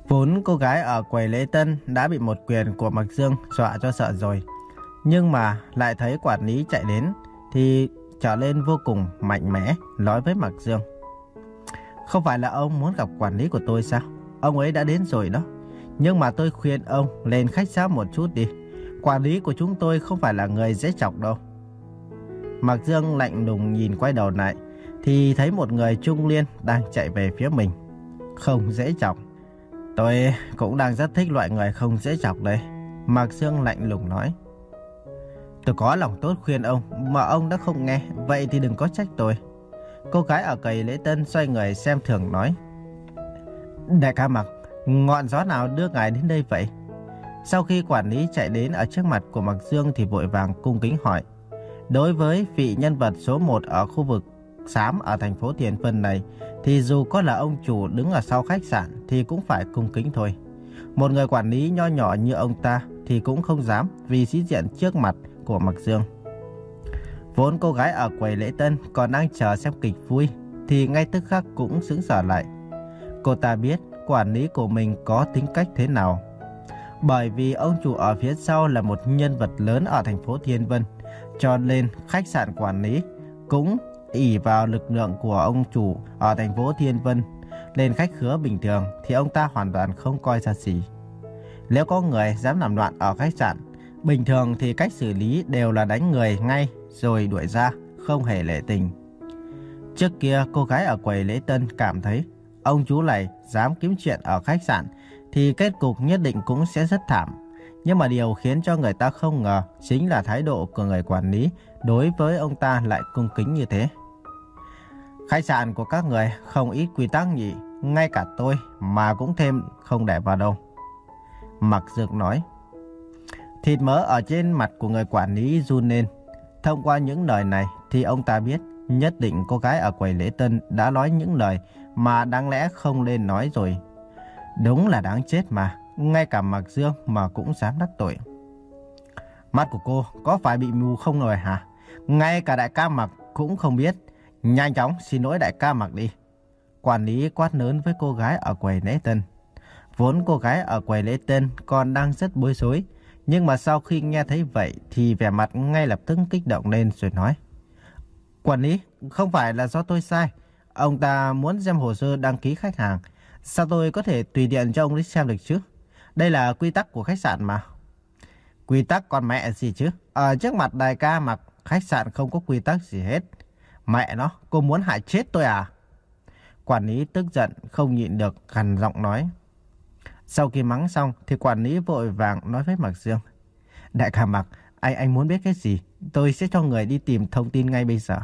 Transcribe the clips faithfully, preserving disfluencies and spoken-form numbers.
Vốn cô gái ở quầy lễ tân đã bị một quyền của Mạc Dương dọa cho sợ rồi. Nhưng mà lại thấy quản lý chạy đến thì trở lên vô cùng mạnh mẽ, nói với Mạc Dương. Không phải là ông muốn gặp quản lý của tôi sao? Ông ấy đã đến rồi đó. Nhưng mà tôi khuyên ông lên khách sáo một chút đi. Quản lý của chúng tôi không phải là người dễ chọc đâu. Mạc Dương lạnh lùng nhìn quay đầu lại thì thấy một người trung niên đang chạy về phía mình. Không dễ chọc. Tôi cũng đang rất thích loại người không dễ chọc đây. Mạc Dương lạnh lùng nói. Tôi có lòng tốt khuyên ông mà ông đã không nghe. Vậy thì đừng có trách tôi. Cô gái ở quầy lễ tân xoay người xem thường nói. Đại ca Mạc, ngọn gió nào đưa ngài đến đây vậy? Sau khi quản lý chạy đến ở trước mặt của Mạc Dương thì vội vàng cung kính hỏi. Đối với vị nhân vật số một ở khu vực xám ở thành phố Thiền Vân này thì dù có là ông chủ đứng ở sau khách sạn thì cũng phải cung kính thôi. Một người quản lý nho nhỏ như ông ta thì cũng không dám vì sĩ diện trước mặt của Mạc Dương. Vốn cô gái ở quầy lễ tân còn đang chờ xem kịch vui thì ngay tức khắc cũng sững sờ lại. Cô ta biết quản lý của mình có tính cách thế nào. Bởi vì ông chủ ở phía sau là một nhân vật lớn ở thành phố Thiên Vân, cho nên khách sạn quản lý cũng ỷ vào lực lượng của ông chủ ở thành phố Thiên Vân. Lên khách khứa bình thường thì ông ta hoàn toàn không coi ra gì. Nếu có người dám làm loạn ở khách sạn, bình thường thì cách xử lý đều là đánh người ngay rồi đuổi ra, không hề lễ tình. Trước kia cô gái ở quầy lễ tân cảm thấy ông chú này dám kiếm chuyện ở khách sạn thì kết cục nhất định cũng sẽ rất thảm. Nhưng mà điều khiến cho người ta không ngờ chính là thái độ của người quản lý đối với ông ta lại cung kính như thế. Khách sạn của các người không ít quy tắc nhỉ, ngay cả tôi mà cũng thêm không để vào đâu. Mạc Dương nói. Thịt mỡ ở trên mặt của người quản lý run lên. Thông qua những lời này thì ông ta biết nhất định cô gái ở quầy lễ tân đã nói những lời mà đáng lẽ không nên nói rồi. Đúng là đáng chết mà, ngay cả Mạc Dương mà cũng dám đắc tội. Mắt của cô có phải bị mù không rồi hả? Ngay cả đại ca Mạc cũng không biết. Nhanh chóng xin lỗi đại ca Mạc đi. Quản lý quát lớn với cô gái ở quầy lễ tân. Vốn cô gái ở quầy lễ tân còn đang rất bối rối, nhưng mà sau khi nghe thấy vậy thì vẻ mặt ngay lập tức kích động lên rồi nói. Quản lý, không phải là do tôi sai. Ông ta muốn xem hồ sơ đăng ký khách hàng. Sao tôi có thể tùy tiện cho ông đi xem được chứ? Đây là quy tắc của khách sạn mà. Quy tắc con mẹ gì chứ? Ở trước mặt đại ca Mạc, khách sạn không có quy tắc gì hết. Mẹ nó, cô muốn hại chết tôi à? Quản lý tức giận không nhịn được gằn giọng nói. Sau khi mắng xong thì quản lý vội vàng nói với Mạc Dương. Đại ca Mạc, anh anh muốn biết cái gì? Tôi sẽ cho người đi tìm thông tin ngay bây giờ.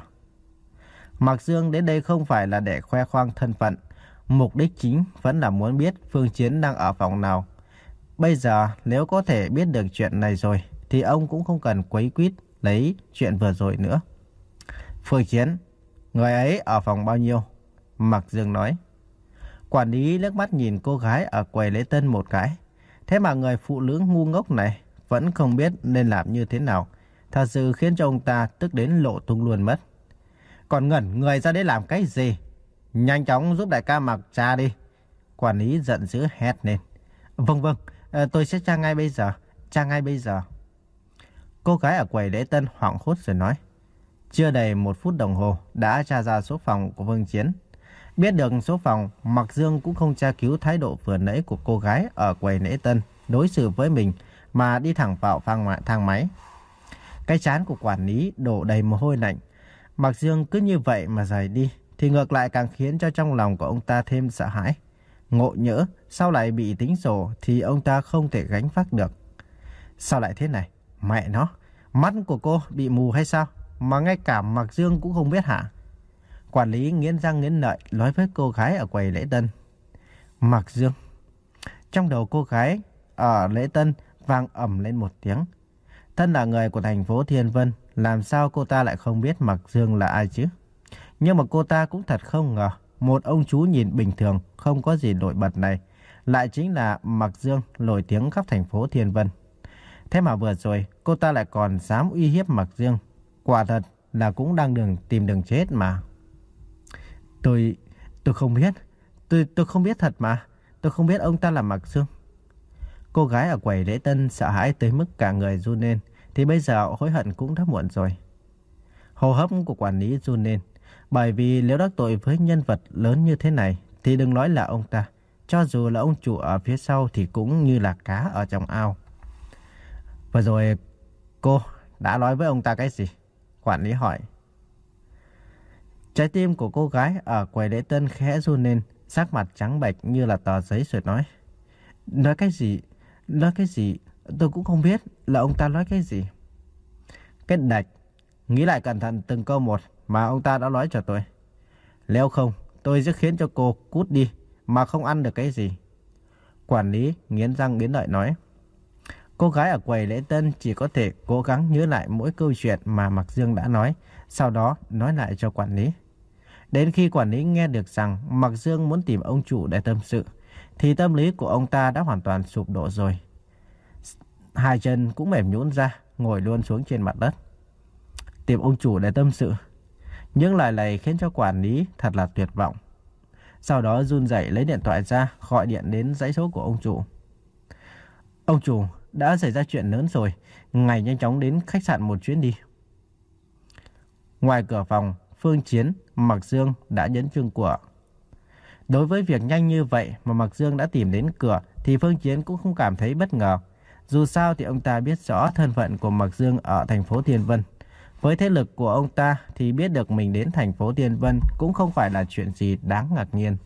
Mạc Dương đến đây không phải là để khoe khoang thân phận. Mục đích chính vẫn là muốn biết Phương Chiến đang ở phòng nào. Bây giờ nếu có thể biết được chuyện này rồi thì ông cũng không cần quấy quýt lấy chuyện vừa rồi nữa. Phương Chiến, người ấy ở phòng bao nhiêu? Mạc Dương nói. Quản lý liếc mắt nhìn cô gái ở quầy lễ tân một cái. Thế mà người phụ nữ ngu ngốc này vẫn không biết nên làm như thế nào. Thật sự khiến cho ông ta tức đến lộ tung luôn mất. Còn ngẩn người ra đấy làm cái gì? Nhanh chóng giúp đại ca Mạc tra đi. Quản lý giận dữ hét lên. Vâng vâng, tôi sẽ tra ngay bây giờ. Tra ngay bây giờ. Cô gái ở quầy lễ tân hoảng hốt rồi nói. Chưa đầy một phút đồng hồ đã tra ra số phòng của Phương Chiến. Biết được số phòng, Mạc Dương cũng không tra cứu thái độ vừa nãy của cô gái ở quầy lễ tân đối xử với mình mà đi thẳng vào thang máy. Cái trán của quản lý đổ đầy mồ hôi lạnh. Mạc Dương cứ như vậy mà rời đi thì ngược lại càng khiến cho trong lòng của ông ta thêm sợ hãi. Ngộ nhỡ sau lại bị tính sổ thì ông ta không thể gánh vác được. Sao lại thế này? Mẹ nó, mắt của cô bị mù hay sao? Mà ngay cả Mạc Dương cũng không biết hả? Quản lý nghiến răng nghiến lợi nói với cô gái ở quầy lễ tân. Mạc Dương. Trong đầu cô gái ở lễ tân vang ầm lên một tiếng. Thân là người của thành phố Thiên Vân, làm sao cô ta lại không biết Mạc Dương là ai chứ? Nhưng mà cô ta cũng thật không ngờ, một ông chú nhìn bình thường, không có gì nổi bật này, lại chính là Mạc Dương nổi tiếng khắp thành phố Thiên Vân. Thế mà vừa rồi, cô ta lại còn dám uy hiếp Mạc Dương. Quả thật là cũng đang đường tìm đường chết mà. Tôi... tôi không biết. Tôi tôi không biết thật mà. tôi không biết ông ta là Mạc Dương. Cô gái ở quầy lễ tân sợ hãi tới mức cả người run lên, thì bây giờ hối hận cũng đã muộn rồi. Hô hấp của quản lý run lên, bởi vì nếu đắc tội với nhân vật lớn như thế này thì đừng nói là ông ta, cho dù là ông chủ ở phía sau thì cũng như là cá ở trong ao. Vừa rồi cô đã nói với ông ta cái gì? Quản lý hỏi. Trái tim của cô gái ở quầy lễ tân khẽ run lên, sắc mặt trắng bệch như là tờ giấy rồi nói. Nói cái gì? Nói cái gì? Tôi cũng không biết là ông ta nói cái gì. Cái đạch. Nghĩ lại cẩn thận từng câu một mà ông ta đã nói cho tôi. Nếu không, tôi sẽ khiến cho cô cút đi mà không ăn được cái gì. Quản lý nghiến răng nghiến lợi nói. Cô gái ở quầy lễ tân chỉ có thể cố gắng nhớ lại mỗi câu chuyện mà Mạc Dương đã nói, sau đó nói lại cho quản lý. Đến khi quản lý nghe được rằng Mạc Dương muốn tìm ông chủ để tâm sự, thì tâm lý của ông ta đã hoàn toàn sụp đổ rồi. Hai chân cũng mềm nhũn ra, ngồi luôn xuống trên mặt đất. Tìm ông chủ để tâm sự. Những lời này khiến cho quản lý thật là tuyệt vọng. Sau đó run rẩy lấy điện thoại ra, gọi điện đến dãy số của ông chủ. Ông chủ, đã xảy ra chuyện lớn rồi, ngài nhanh chóng đến khách sạn một chuyến đi. Ngoài cửa phòng, Phương Chiến, Mạc Dương đã nhấn chuông cửa. Đối với việc nhanh như vậy mà Mạc Dương đã tìm đến cửa thì Phương Chiến cũng không cảm thấy bất ngờ. Dù sao thì ông ta biết rõ thân phận của Mạc Dương ở thành phố Thiên Vân. Với thế lực của ông ta thì biết được mình đến thành phố Thiên Vân cũng không phải là chuyện gì đáng ngạc nhiên.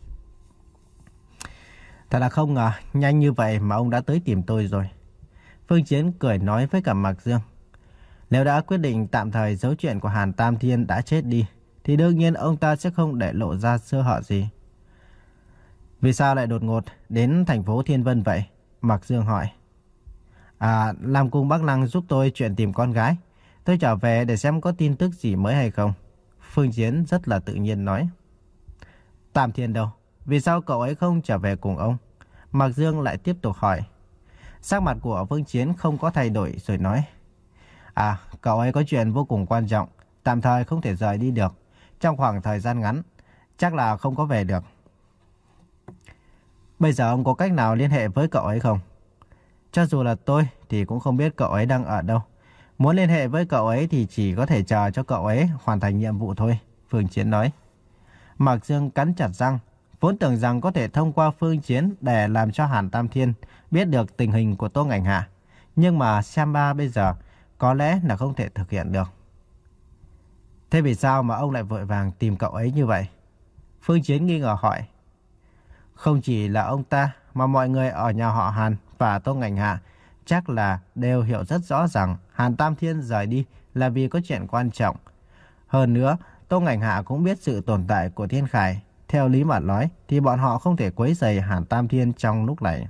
Thật là không ngờ, nhanh như vậy mà ông đã tới tìm tôi rồi. Phương Chiến cười nói với cả Mạc Dương. Nếu đã quyết định tạm thời giấu chuyện của Hàn Tam Thiên đã chết đi, thì đương nhiên ông ta sẽ không để lộ ra sơ hở gì. Vì sao lại đột ngột đến thành phố Thiên Vân vậy? Mạc Dương hỏi. À, Lam Cung Bắc Lăng giúp tôi chuyện tìm con gái. Tôi trở về để xem có tin tức gì mới hay không. Phương Chiến rất là tự nhiên nói. Tam Thiên đâu? Vì sao cậu ấy không trở về cùng ông? Mạc Dương lại tiếp tục hỏi. Sắc mặt của Phương Chiến không có thay đổi rồi nói. À, cậu ấy có chuyện vô cùng quan trọng, tạm thời không thể rời đi được. Trong khoảng thời gian ngắn, chắc là không có về được. Bây giờ ông có cách nào liên hệ với cậu ấy không? Cho dù là tôi thì cũng không biết cậu ấy đang ở đâu. Muốn liên hệ với cậu ấy thì chỉ có thể chờ cho cậu ấy hoàn thành nhiệm vụ thôi, Phương Chiến nói. Mạc Dương cắn chặt răng, vốn tưởng rằng có thể thông qua Phương Chiến để làm cho Hàn Tam Thiên biết được tình hình của Tô Ngành Hạ. Nhưng mà xem ba bây giờ có lẽ là không thể thực hiện được. Thế vì sao mà ông lại vội vàng tìm cậu ấy như vậy? Phương Chiến nghi ngờ hỏi. Không chỉ là ông ta mà mọi người ở nhà họ Hàn và Tô Ngành Hạ chắc là đều hiểu rất rõ rằng Hàn Tam Thiên rời đi là vì có chuyện quan trọng. Hơn nữa, Tô Ngành Hạ cũng biết sự tồn tại của Thiên Khải. Theo lý mà nói thì bọn họ không thể quấy rầy Hàn Tam Thiên trong lúc này.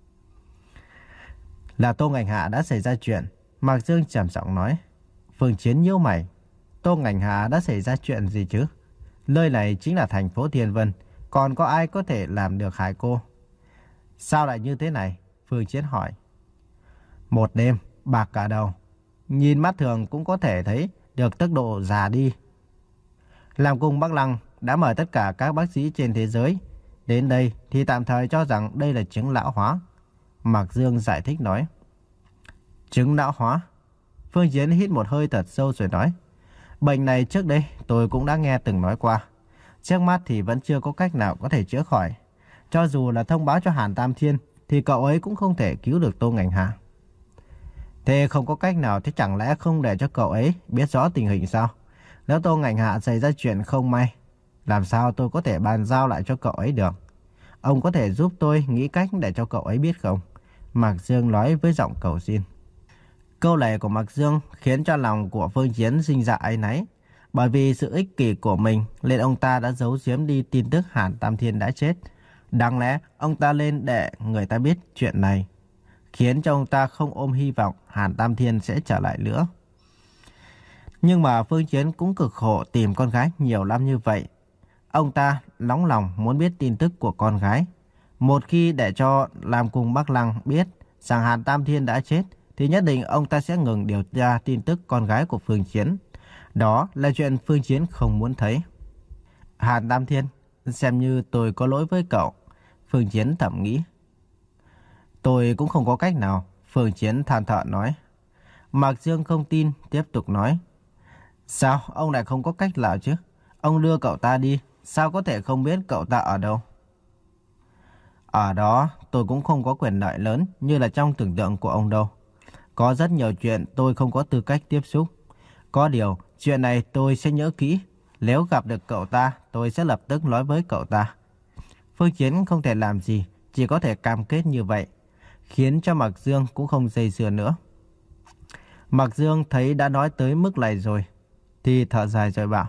Là Tô Ngành Hạ đã xảy ra chuyện, Mạc Dương trầm giọng nói. Phương Chiến nhíu mày. Tô Ngành Hạ đã xảy ra chuyện gì chứ? Nơi này chính là thành phố Thiên Vân, còn có ai có thể làm được hại cô? Sao lại như thế này? Phương Chiến hỏi. Một đêm, bạc cả đầu. Nhìn mắt thường cũng có thể thấy được tốc độ già đi. Lam Cung Bắc Lăng đã mời tất cả các bác sĩ trên thế giới đến đây thì tạm thời cho rằng đây là chứng lão hóa. Mạc Dương giải thích nói. Chứng lão hóa? Phương Chiến hít một hơi thật sâu rồi nói. Bệnh này trước đây tôi cũng đã nghe từng nói qua. Trước mắt thì vẫn chưa có cách nào có thể chữa khỏi. Cho dù là thông báo cho Hàn Tam Thiên thì cậu ấy cũng không thể cứu được Tô Ngành Hạ. Thế không có cách nào thì chẳng lẽ không để cho cậu ấy biết rõ tình hình sao? Nếu Tô Ngành Hạ xảy ra chuyện không may, làm sao tôi có thể bàn giao lại cho cậu ấy được? Ông có thể giúp tôi nghĩ cách để cho cậu ấy biết không? Mạc Dương nói với giọng cầu xin. Câu này của Mạc Dương khiến cho lòng của Phương Chiến sinh ra áy náy. Bởi vì sự ích kỷ của mình nên ông ta đã giấu giếm đi tin tức Hàn Tam Thiên đã chết. Đáng lẽ ông ta lên để người ta biết chuyện này, khiến cho ông ta không ôm hy vọng Hàn Tam Thiên sẽ trở lại nữa. Nhưng mà Phương Chiến cũng cực khổ tìm con gái nhiều năm như vậy. Ông ta nóng lòng muốn biết tin tức của con gái. Một khi để cho Lam Cung Bắc Lăng biết rằng Hàn Tam Thiên đã chết, thì nhất định ông ta sẽ ngừng điều tra tin tức con gái của Phương Chiến. Đó là chuyện Phương Chiến không muốn thấy. Hàn Tam Thiên, xem như tôi có lỗi với cậu. Phương Chiến thầm nghĩ. Tôi cũng không có cách nào, Phương Chiến than thở nói. Mạc Dương không tin, tiếp tục nói. Sao ông lại không có cách nào chứ? Ông đưa cậu ta đi, sao có thể không biết cậu ta ở đâu? Ở đó tôi cũng không có quyền lợi lớn như là trong tưởng tượng của ông đâu. Có rất nhiều chuyện tôi không có tư cách tiếp xúc. Có điều, chuyện này tôi sẽ nhớ kỹ. Nếu gặp được cậu ta, tôi sẽ lập tức nói với cậu ta. Phương Chiến không thể làm gì, chỉ có thể cam kết như vậy, khiến cho Mạc Dương cũng không dây dưa nữa. Mạc Dương thấy đã nói tới mức này rồi, thì thở dài rồi bảo.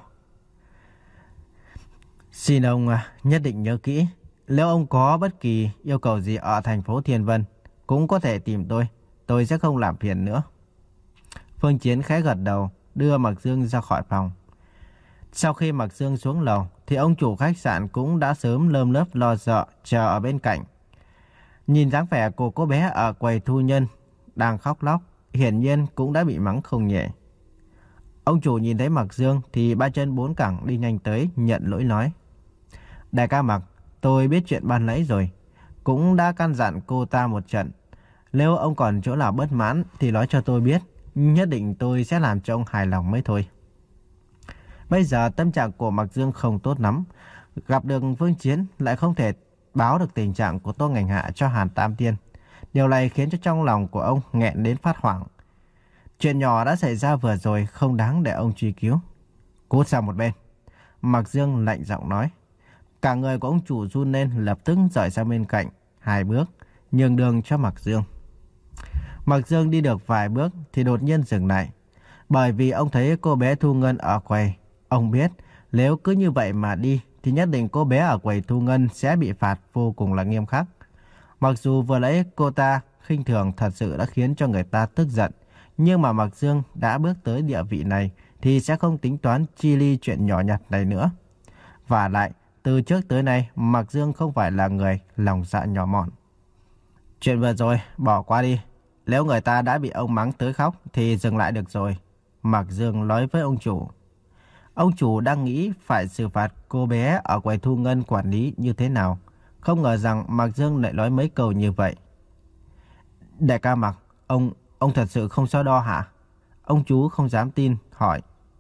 Xin ông à, nhất định nhớ kỹ. Nếu ông có bất kỳ yêu cầu gì ở thành phố Thiên Vân, cũng có thể tìm tôi. Tôi sẽ không làm phiền nữa. Phương Chiến khẽ gật đầu, đưa Mạc Dương ra khỏi phòng. Sau khi Mạc Dương xuống lầu, thì ông chủ khách sạn cũng đã sớm lơm lớp lo sợ chờ ở bên cạnh. Nhìn dáng vẻ của cô bé ở quầy thu nhân đang khóc lóc, hiển nhiên cũng đã bị mắng không nhẹ. Ông chủ nhìn thấy Mạc Dương thì ba chân bốn cẳng đi nhanh tới nhận lỗi nói. Đại ca Mạc, tôi biết chuyện ban nãy rồi, cũng đã căn dặn cô ta một trận. Nếu ông còn chỗ nào bất mãn thì nói cho tôi biết, nhất định tôi sẽ làm cho ông hài lòng mới thôi. Bây giờ tâm trạng của Mạc Dương không tốt lắm, gặp được Phương Chiến lại không thể báo được tình trạng của Tô Ngành Hạ cho Hàn Tam Tiên. Điều này khiến cho trong lòng của ông nghẹn đến phát hoảng. Chuyện nhỏ đã xảy ra vừa rồi không đáng để ông truy cứu. Cút sang một bên, Mạc Dương lạnh giọng nói. Cả người của ông chủ run lên, lập tức rời sang bên cạnh hai bước, nhường đường cho Mạc Dương. Mạc Dương đi được vài bước thì đột nhiên dừng lại, bởi vì ông thấy cô bé thu ngân ở quầy. Ông biết nếu cứ như vậy mà đi thì nhất định cô bé ở quầy thu ngân sẽ bị phạt vô cùng là nghiêm khắc. Mặc dù vừa nãy cô ta khinh thường thật sự đã khiến cho người ta tức giận, nhưng mà Mạc Dương đã bước tới địa vị này thì sẽ không tính toán chi ly chuyện nhỏ nhặt này nữa. Và lại, từ trước tới nay, Mạc Dương không phải là người lòng dạ nhỏ mọn. Chuyện vừa rồi, bỏ qua đi. Nếu người ta đã bị ông mắng tới khóc thì dừng lại được rồi. Mạc Dương nói với ông chủ. Ông chủ đang nghĩ phải xử phạt cô bé ở quầy thu ngân quản lý như thế nào. Không ngờ rằng Mạc Dương lại nói mấy câu như vậy. Đại ca Mạc, ông, ông thật sự không so đo hả? Ông chú không dám tin, hỏi.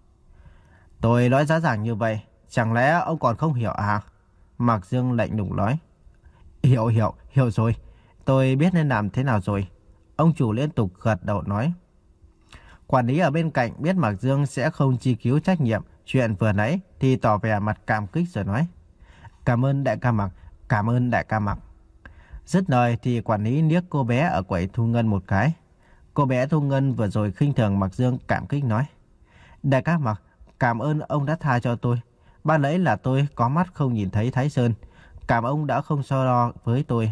Tôi nói rõ ràng như vậy, chẳng lẽ ông còn không hiểu à? Mạc Dương lạnh lùng nói. Hiểu, hiểu, hiểu rồi. Tôi biết nên làm thế nào rồi. Ông chủ liên tục gật đầu nói. Quản lý ở bên cạnh biết Mạc Dương sẽ không truy cứu trách nhiệm chuyện vừa nãy thì tỏ vẻ mặt cảm kích rồi nói. Cảm ơn đại ca Mạc, cảm ơn đại ca Mạc. Dứt lời thì quản lý liếc cô bé ở quầy thu ngân một cái. Cô bé thu ngân vừa rồi khinh thường Mạc Dương, cảm kích nói. Đại ca Mạc, cảm ơn ông đã tha cho tôi. Ban nãy là tôi có mắt không nhìn thấy Thái Sơn. Cảm ơn ông đã không so đo với tôi.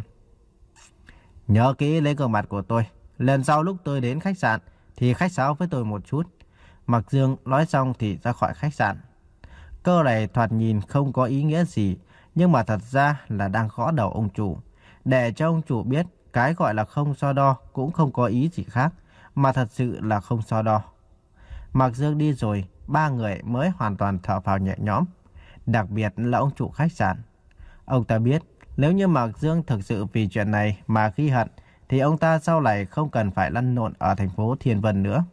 Nhớ kỹ lấy gương mặt của tôi. Lần sau lúc tôi đến khách sạn thì khách sáo với tôi một chút. Mạc Dương nói xong thì ra khỏi khách sạn. Câu này thoạt nhìn không có ý nghĩa gì, nhưng mà thật ra là đang gõ đầu ông chủ. Để cho ông chủ biết cái gọi là không so đo cũng không có ý gì khác, mà thật sự là không so đo. Mạc Dương đi rồi, ba người mới hoàn toàn thở phào nhẹ nhõm. Đặc biệt là ông chủ khách sạn. Ông ta biết nếu như Mạc Dương thực sự vì chuyện này mà ghi hận thì ông ta sau này không cần phải lăn lộn ở thành phố Thiên Vân nữa.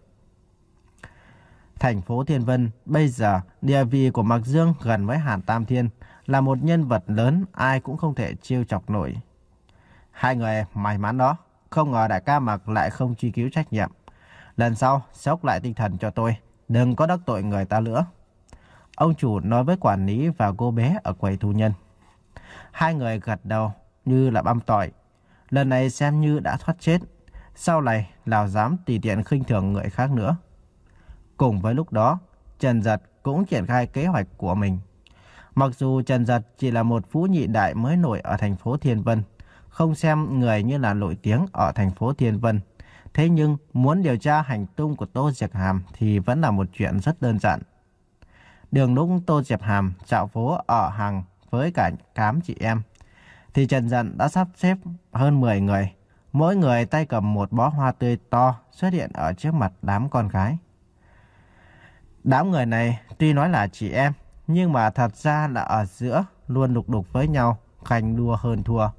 Thành phố Thiên Vân bây giờ địa vị của Mạc Dương gần với Hàn Tam Thiên, là một nhân vật lớn ai cũng không thể trêu chọc nổi. Hai người may mắn đó, không ngờ đại ca Mạc lại không truy cứu trách nhiệm. Lần sau sốc lại tinh thần cho tôi, đừng có đắc tội người ta nữa. Ông chủ nói với quản lý và cô bé ở quầy thu nhân. Hai người gật đầu như là băm tỏi. Lần này xem như đã thoát chết. Sau này nào dám tùy tiện khinh thường người khác nữa. Cùng với lúc đó, Trần Dật cũng triển khai kế hoạch của mình. Mặc dù Trần Dật chỉ là một phú nhị đại mới nổi ở thành phố Thiên Vân, không xem người như là nổi tiếng ở thành phố Thiên Vân, thế nhưng muốn điều tra hành tung của Tô Diệp Hàm thì vẫn là một chuyện rất đơn giản. Đường lúc Tô Diệp Hàm dạo phố ở hàng với cả cám chị em, thì Trần Dật đã sắp xếp hơn mười người, mỗi người tay cầm một bó hoa tươi to xuất hiện ở trước mặt đám con gái. Đám người này tuy nói là chị em, nhưng mà thật ra là ở giữa luôn lục đục với nhau, ganh đua hơn thua,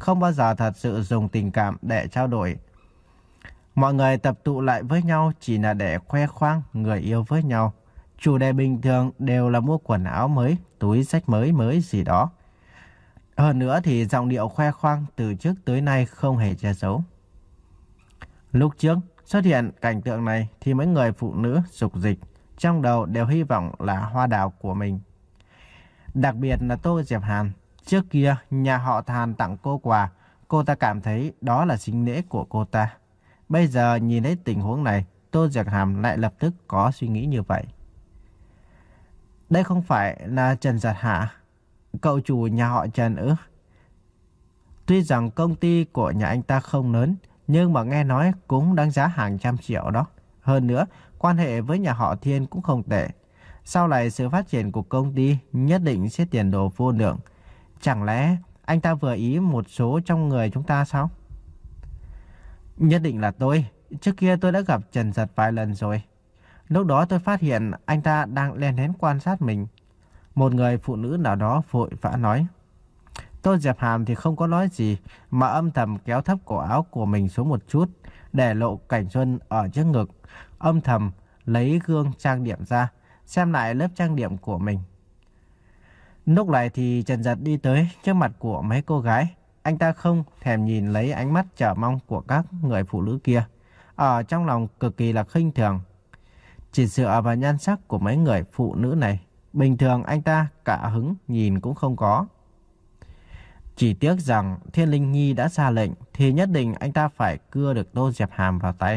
không bao giờ thật sự dùng tình cảm để trao đổi. Mọi người tập tụ lại với nhau chỉ là để khoe khoang người yêu với nhau. Chủ đề bình thường đều là mua quần áo mới, túi xách mới mới gì đó. Hơn nữa thì giọng điệu khoe khoang từ trước tới nay không hề che giấu. Lúc trước xuất hiện cảnh tượng này thì mấy người phụ nữ dục dịch, trong đầu đều hy vọng là hoa đào của mình. Đặc biệt là Tô Diệp Hàn. Trước kia nhà họ Hàn tặng cô quà, cô ta cảm thấy đó là sính lễ của cô ta. Bây giờ nhìn thấy tình huống này, Tô Diệp Hàn lại lập tức có suy nghĩ như vậy. Đây không phải là Trần Giật hả? Cậu chủ nhà họ Trần ư? Tuy rằng công ty của nhà anh ta không lớn, nhưng mà nghe nói cũng đáng giá hàng trăm triệu đó. Hơn nữa, quan hệ với nhà họ Thiên cũng không tệ. Sau này sự phát triển của công ty nhất định sẽ tiền đồ vô lượng. Chẳng lẽ anh ta vừa ý một số trong người chúng ta sao? Nhất định là tôi. Trước kia tôi đã gặp Trần Giật vài lần rồi. Lúc đó tôi phát hiện anh ta đang lén lén quan sát mình. Một người phụ nữ nào đó vội vã nói. Tô Diệp Hàm thì không có nói gì, mà âm thầm kéo thấp cổ áo của mình xuống một chút, để lộ cảnh xuân ở trước ngực. Âm thầm lấy gương trang điểm ra, xem lại lớp trang điểm của mình. Lúc này thì Trần Giật đi tới trước mặt của mấy cô gái. Anh ta không thèm nhìn lấy ánh mắt chờ mong của các người phụ nữ kia. Ở trong lòng cực kỳ là khinh thường. Chỉ dựa vào nhan sắc của mấy người phụ nữ này, bình thường anh ta cả hứng nhìn cũng không có. Chỉ tiếc rằng Thiên Linh Nhi đã ra lệnh thì nhất định anh ta phải cưa được Tô Diệp Hàm vào tay.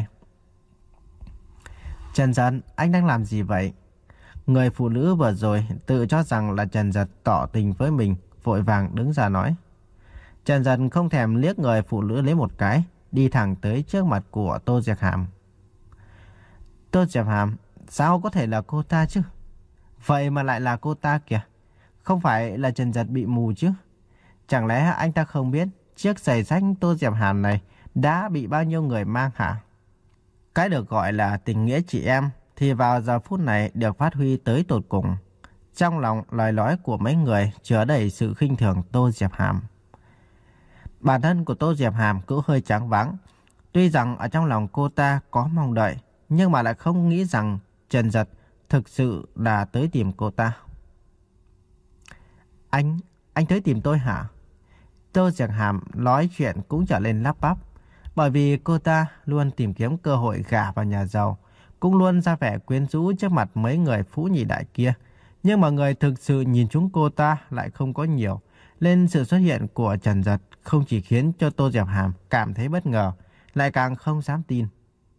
Trần Giật, anh đang làm gì vậy? Người phụ nữ vừa rồi tự cho rằng là Trần Giật tỏ tình với mình, vội vàng đứng ra nói. Trần Giật không thèm liếc người phụ nữ lấy một cái, đi thẳng tới trước mặt của Tô Diệp Hàm. Tô Diệp Hàm, sao có thể là cô ta chứ? Vậy mà lại là cô ta kìa. Không phải là Trần Giật bị mù chứ? Chẳng lẽ anh ta không biết chiếc giày sách Tô Diệp Hàm này đã bị bao nhiêu người mang hả? Cái được gọi là tình nghĩa chị em thì vào giờ phút này được phát huy tới tột cùng. Trong lòng lời nói của mấy người chứa đầy sự khinh thường Tô Diệp Hàm. Bản thân của Tô Diệp Hàm cũng hơi choáng váng. Tuy rằng ở trong lòng cô ta có mong đợi, nhưng mà lại không nghĩ rằng Trần Giật thực sự là tới tìm cô ta. Anh, anh tới tìm tôi hả? Tô Diệp Hàm nói chuyện cũng trở lên lắp bắp. Bởi vì cô ta luôn tìm kiếm cơ hội gả vào nhà giàu, cũng luôn ra vẻ quyến rũ trước mặt mấy người phú nhị đại kia. Nhưng mà người thực sự nhìn chúng cô ta lại không có nhiều. Nên sự xuất hiện của Trần Giật không chỉ khiến cho Tô Diệp Hàm cảm thấy bất ngờ, lại càng không dám tin.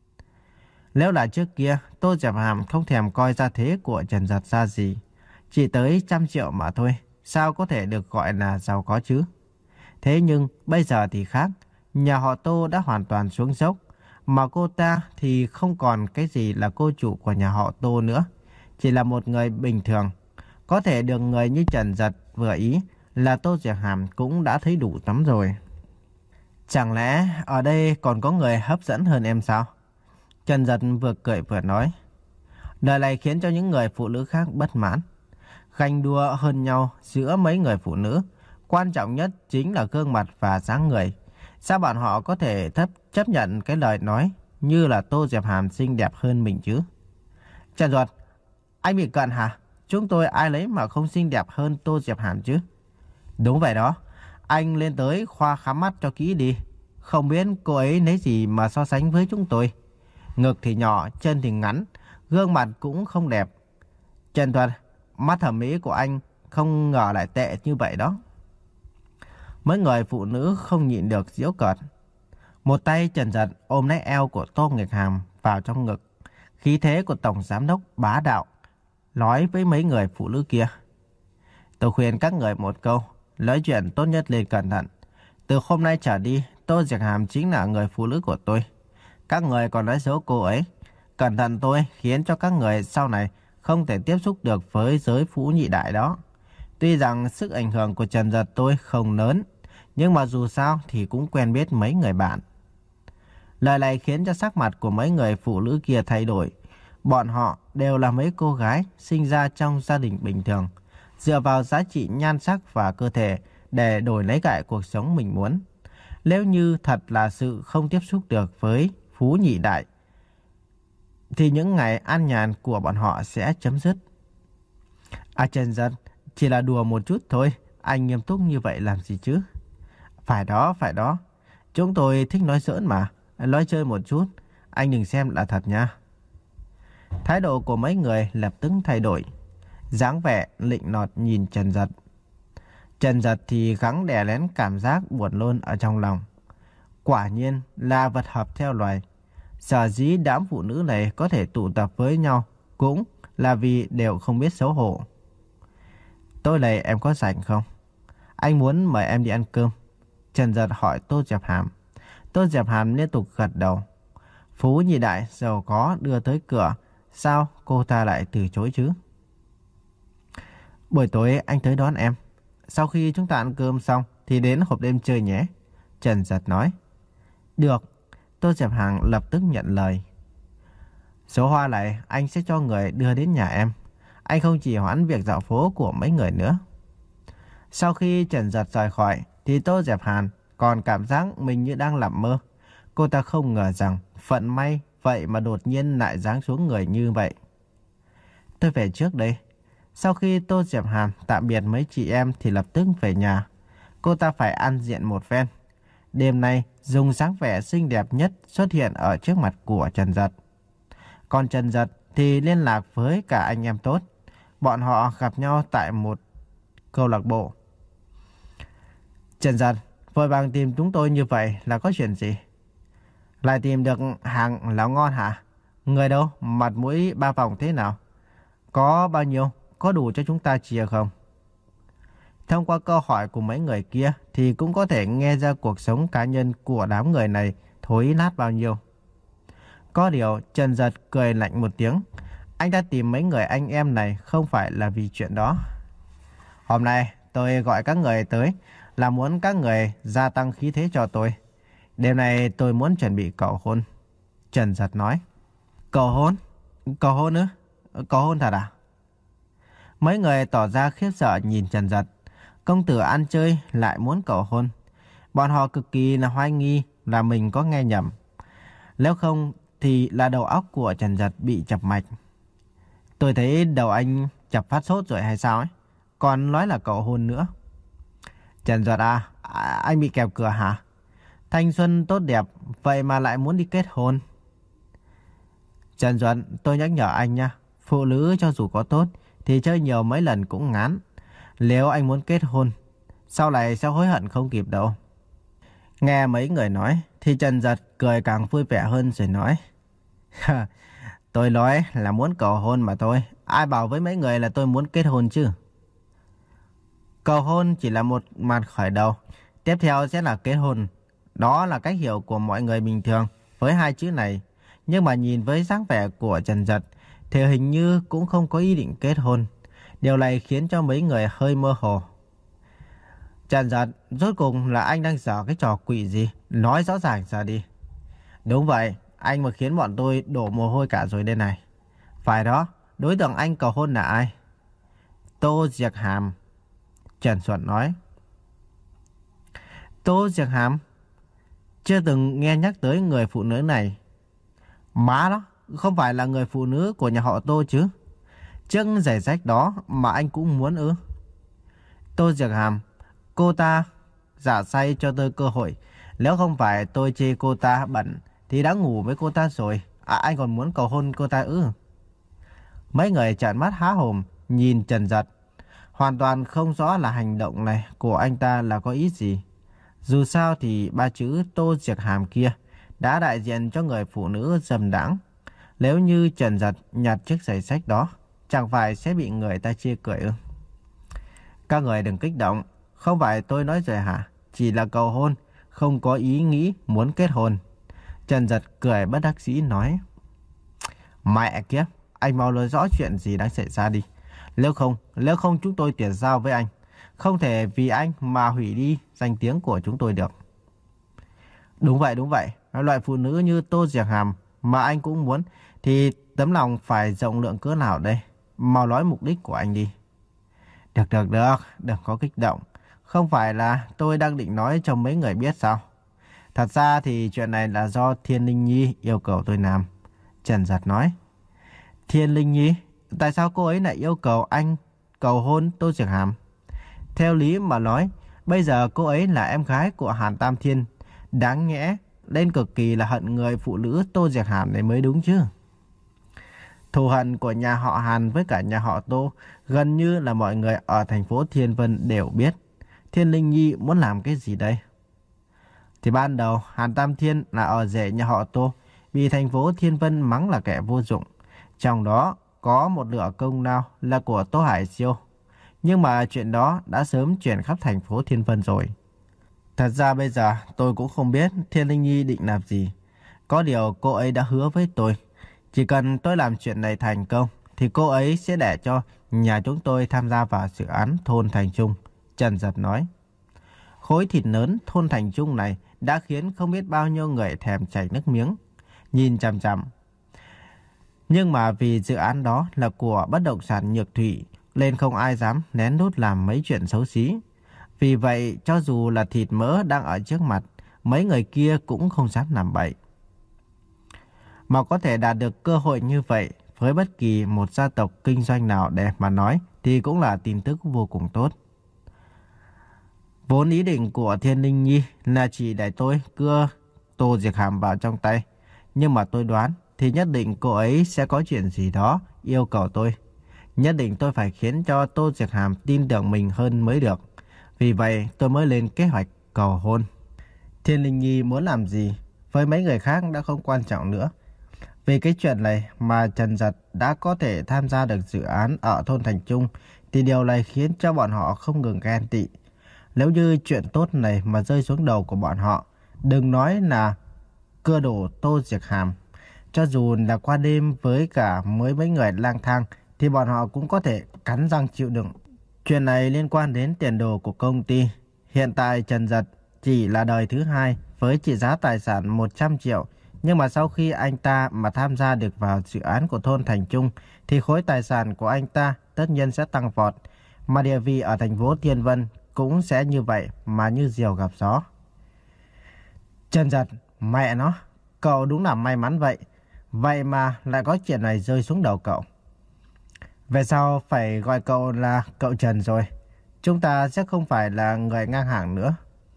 Nếu là trước kia, Tô Diệp Hàm không thèm coi ra thế của Trần Giật ra gì. Chỉ tới trăm triệu mà thôi, sao có thể được gọi là giàu có chứ? Thế nhưng bây giờ thì khác, nhà họ Tô đã hoàn toàn xuống dốc, mà cô ta thì không còn cái gì là cô chủ của nhà họ Tô nữa. Chỉ là một người bình thường, có thể được người như Trần Giật vừa ý là Tô Diệp Hàm cũng đã thấy đủ lắm rồi. Chẳng lẽ ở đây còn có người hấp dẫn hơn em sao? Trần Giật vừa cười vừa nói. Lời này khiến cho những người phụ nữ khác bất mãn. Ganh đua hơn nhau giữa mấy người phụ nữ, quan trọng nhất chính là gương mặt và dáng người. Sao bọn họ có thể thấp chấp nhận cái lời nói như là Tô Diệp Hàm xinh đẹp hơn mình chứ? Trần Giật, anh bị cận hả? Chúng tôi ai lấy mà không xinh đẹp hơn Tô Diệp Hàm chứ? Đúng vậy đó, anh lên tới khoa khám mắt cho kỹ đi. Không biết cô ấy lấy gì mà so sánh với chúng tôi. Ngực thì nhỏ, chân thì ngắn, gương mặt cũng không đẹp. Trần Thuật, mắt thẩm mỹ của anh không ngờ lại tệ như vậy đó. Mấy người phụ nữ không nhịn được giễu cợt. Một tay Trần Giật ôm lấy eo của Tô Nghịch Hàm vào trong ngực. Khí thế của tổng giám đốc bá đạo, nói với mấy người phụ nữ kia. Tôi khuyên các người một câu, nói chuyện tốt nhất nên cẩn thận. Từ hôm nay trở đi, Tô Diệp Hàm chính là người phụ nữ của tôi. Các người còn nói xấu cô ấy. Cẩn thận tôi khiến cho các người sau này không thể tiếp xúc được với giới phú nhị đại đó. Tuy rằng sức ảnh hưởng của Trần Giật tôi không lớn, nhưng mà dù sao thì cũng quen biết mấy người bạn. Lời này khiến cho sắc mặt của mấy người phụ nữ kia thay đổi. Bọn họ đều là mấy cô gái sinh ra trong gia đình bình thường, dựa vào giá trị nhan sắc và cơ thể để đổi lấy lại cuộc sống mình muốn. Nếu như thật là sự không tiếp xúc được với Phú Nhị Đại, thì những ngày an nhàn của bọn họ sẽ chấm dứt. À Trần Giật, chỉ là đùa một chút thôi, anh nghiêm túc như vậy làm gì chứ? Phải đó, phải đó. Chúng tôi thích nói giỡn mà, nói chơi một chút, anh đừng xem là thật nha. Thái độ của mấy người lập tức thay đổi, dáng vẻ lịnh nọt nhìn Trần Giật. Trần Giật thì gắng đè nén cảm giác buồn nôn ở trong lòng. Quả nhiên là vật hợp theo loài. Sở dĩ đám phụ nữ này có thể tụ tập với nhau cũng là vì đều không biết xấu hổ. Tối nay em có rảnh không? Anh muốn mời em đi ăn cơm. Trần Giật hỏi Tô Diệp Hàm. Tô Diệp Hàm liên tục gật đầu. Phú Nhị Đại giàu có đưa tới cửa, sao cô ta lại từ chối chứ? Buổi tối anh tới đón em. Sau khi chúng ta ăn cơm xong thì đến hộp đêm chơi nhé. Trần Giật nói. Được. Tô Diệp Hằng lập tức nhận lời. Số hoa này anh sẽ cho người đưa đến nhà em. Anh không chỉ hoãn việc dạo phố của mấy người nữa. Sau khi Trần Giật rời khỏi thì Tô Diệp Hàn còn cảm giác mình như đang nằm mơ. Cô ta không ngờ rằng phận may vậy mà đột nhiên lại giáng xuống người như vậy. Tôi về trước đây. Sau khi Tô Diệp Hàn tạm biệt mấy chị em thì lập tức về nhà. Cô ta phải ăn diện một phen. Đêm nay dùng dáng vẻ xinh đẹp nhất xuất hiện ở trước mặt của Trần Giật. Còn Trần Giật thì liên lạc với cả anh em tốt. Bọn họ gặp nhau tại một câu lạc bộ. Trần Giật, vội vàng tìm chúng tôi như vậy là có chuyện gì? Lại tìm được hàng lão ngon hả? Người đâu? Mặt mũi ba vòng thế nào? Có bao nhiêu? Có đủ cho chúng ta chia không? Thông qua câu hỏi của mấy người kia thì cũng có thể nghe ra cuộc sống cá nhân của đám người này thối nát bao nhiêu. Có điều Trần Giật cười lạnh một tiếng. Anh ta tìm mấy người anh em này không phải là vì chuyện đó. Hôm nay tôi gọi các người tới là muốn các người gia tăng khí thế cho tôi. Đêm nay tôi muốn chuẩn bị cầu hôn. Trần Giật nói. Cầu hôn? Cầu hôn nữa? Cầu hôn thật à? Mấy người tỏ ra khiếp sợ nhìn Trần Giật. Công tử ăn chơi lại muốn cầu hôn. Bọn họ cực kỳ là hoài nghi là mình có nghe nhầm. Nếu không thì là đầu óc của Trần Giật bị chập mạch. Tôi thấy đầu anh chập phát sốt rồi hay sao ấy. Còn nói là cầu hôn nữa. Trần Giật à, à anh bị kẹp cửa hả? Thanh xuân tốt đẹp, vậy mà lại muốn đi kết hôn. Trần Giật, tôi nhắc nhở anh nha. Phụ nữ cho dù có tốt thì chơi nhiều mấy lần cũng ngán. Nếu anh muốn kết hôn, sau này sẽ hối hận không kịp đâu. Nghe mấy người nói thì Trần Giật cười càng vui vẻ hơn rồi nói. Tôi nói là muốn cầu hôn mà thôi. Ai bảo với mấy người là tôi muốn kết hôn chứ? Cầu hôn chỉ là một màn khởi đầu. Tiếp theo sẽ là kết hôn. Đó là cách hiểu của mọi người bình thường với hai chữ này. Nhưng mà nhìn với dáng vẻ của Trần Giật thì hình như cũng không có ý định kết hôn. Điều này khiến cho mấy người hơi mơ hồ. Trần Giật, rốt cùng là anh đang giở cái trò quỷ gì? Nói rõ ràng ra đi. Đúng vậy, anh mà khiến bọn tôi đổ mồ hôi cả rồi đây này. Phải đó, đối tượng anh cầu hôn là ai? Tô Diệc Hàm. Trần Duật nói. Tô Diệc Hàm? Chưa từng nghe nhắc tới người phụ nữ này. Má đó, không phải là người phụ nữ của nhà họ Tô chứ? Chân giày rách đó mà anh cũng muốn ư? Tô Diệc Hàm, cô ta giả say cho tôi cơ hội. Nếu không phải tôi chê cô ta bẩn thì đã ngủ với cô ta rồi. À, anh còn muốn cầu hôn cô ta ư? Mấy người trợn mắt há hồn nhìn Trần Giật. Hoàn toàn không rõ là hành động này của anh ta là có ý gì. Dù sao thì ba chữ Tô Diệc Hàm kia đã đại diện cho người phụ nữ dâm đãng. Nếu như Trần Giật nhặt chiếc giày sách đó, chẳng phải sẽ bị người ta chê cười ư? Các người đừng kích động. Không phải tôi nói rồi hả? Chỉ là cầu hôn, không có ý nghĩ muốn kết hôn. Trần Giật cười bất đắc dĩ nói. Mẹ kiếp, anh mau nói rõ chuyện gì đang xảy ra đi. Nếu không, nếu không chúng tôi tuyệt giao với anh. Không thể vì anh mà hủy đi danh tiếng của chúng tôi được. Đúng vậy, đúng vậy. Loại phụ nữ như Tô Diệc Hàm mà anh cũng muốn thì tấm lòng phải rộng lượng cỡ nào đây? Mau nói mục đích của anh đi. Được, được, được. Đừng có kích động. Không phải là tôi đang định nói cho mấy người biết sao? Thật ra thì chuyện này là do Thiên Linh Nhi yêu cầu tôi làm. Trần Giật nói. Thiên Linh Nhi? Tại sao cô ấy lại yêu cầu anh cầu hôn Tô Diệc Hàm? Theo lý mà nói, bây giờ cô ấy là em gái của Hàn Tam Thiên. Đáng nhẽ nên cực kỳ là hận người phụ nữ Tô Diệc Hàm này mới đúng chứ. Thù hận của nhà họ Hàn với cả nhà họ Tô gần như là mọi người ở thành phố Thiên Vân đều biết. Thiên Linh Nhi muốn làm cái gì đây? Thì ban đầu Hàn Tam Thiên là ở rể nhà họ Tô, bị thành phố Thiên Vân mắng là kẻ vô dụng. Trong đó có một nửa công lao là của Tô Hải Siêu. Nhưng mà chuyện đó đã sớm chuyển khắp thành phố Thiên Vân rồi. Thật ra bây giờ tôi cũng không biết Thiên Linh Nhi định làm gì. Có điều cô ấy đã hứa với tôi, chỉ cần tôi làm chuyện này thành công thì cô ấy sẽ để cho nhà chúng tôi tham gia vào dự án thôn Thành Trung. Trần Giật nói. Khối thịt lớn thôn Thành Trung này đã khiến không biết bao nhiêu người thèm chảy nước miếng, nhìn chằm chằm. Nhưng mà vì dự án đó là của bất động sản Nhược Thủy, nên không ai dám lén lút làm mấy chuyện xấu xí. Vì vậy, cho dù là thịt mỡ đang ở trước mặt, mấy người kia cũng không dám làm bậy. Mà có thể đạt được cơ hội như vậy với bất kỳ một gia tộc kinh doanh nào để mà nói thì cũng là tin tức vô cùng tốt. Vốn ý định của Thiên Linh Nhi là chỉ để tôi cưa Tô Diệc Hàm vào trong tay. Nhưng mà tôi đoán thì nhất định cô ấy sẽ có chuyện gì đó yêu cầu tôi. Nhất định tôi phải khiến cho Tô Diệc Hàm tin tưởng mình hơn mới được. Vì vậy tôi mới lên kế hoạch cầu hôn. Thiên Linh Nhi muốn làm gì với mấy người khác đã không quan trọng nữa. Vì cái chuyện này mà Trần Giật đã có thể tham gia được dự án ở thôn Thành Trung thì điều này khiến cho bọn họ không ngừng ghen tị. Nếu như chuyện tốt này mà rơi xuống đầu của bọn họ, đừng nói là cưa đổ Tô Diệc Hàm, cho dù là qua đêm với cả mới mấy người lang thang thì bọn họ cũng có thể cắn răng chịu đựng. Chuyện này liên quan đến tiền đồ của công ty. Hiện tại Trần Giật chỉ là đời thứ hai với trị giá tài sản một trăm triệu. Nhưng mà sau khi anh ta mà tham gia được vào dự án của thôn Thành Trung thì khối tài sản của anh ta tất nhiên sẽ tăng vọt. Mà địa vị ở thành phố Thiên Vân cũng sẽ như vậy mà như diều gặp gió. Trần Giật, mẹ nó, cậu đúng là may mắn vậy. Vậy mà lại có chuyện này rơi xuống đầu cậu. Về sau phải gọi cậu là cậu Trần rồi. Chúng ta sẽ không phải là người ngang hàng nữa.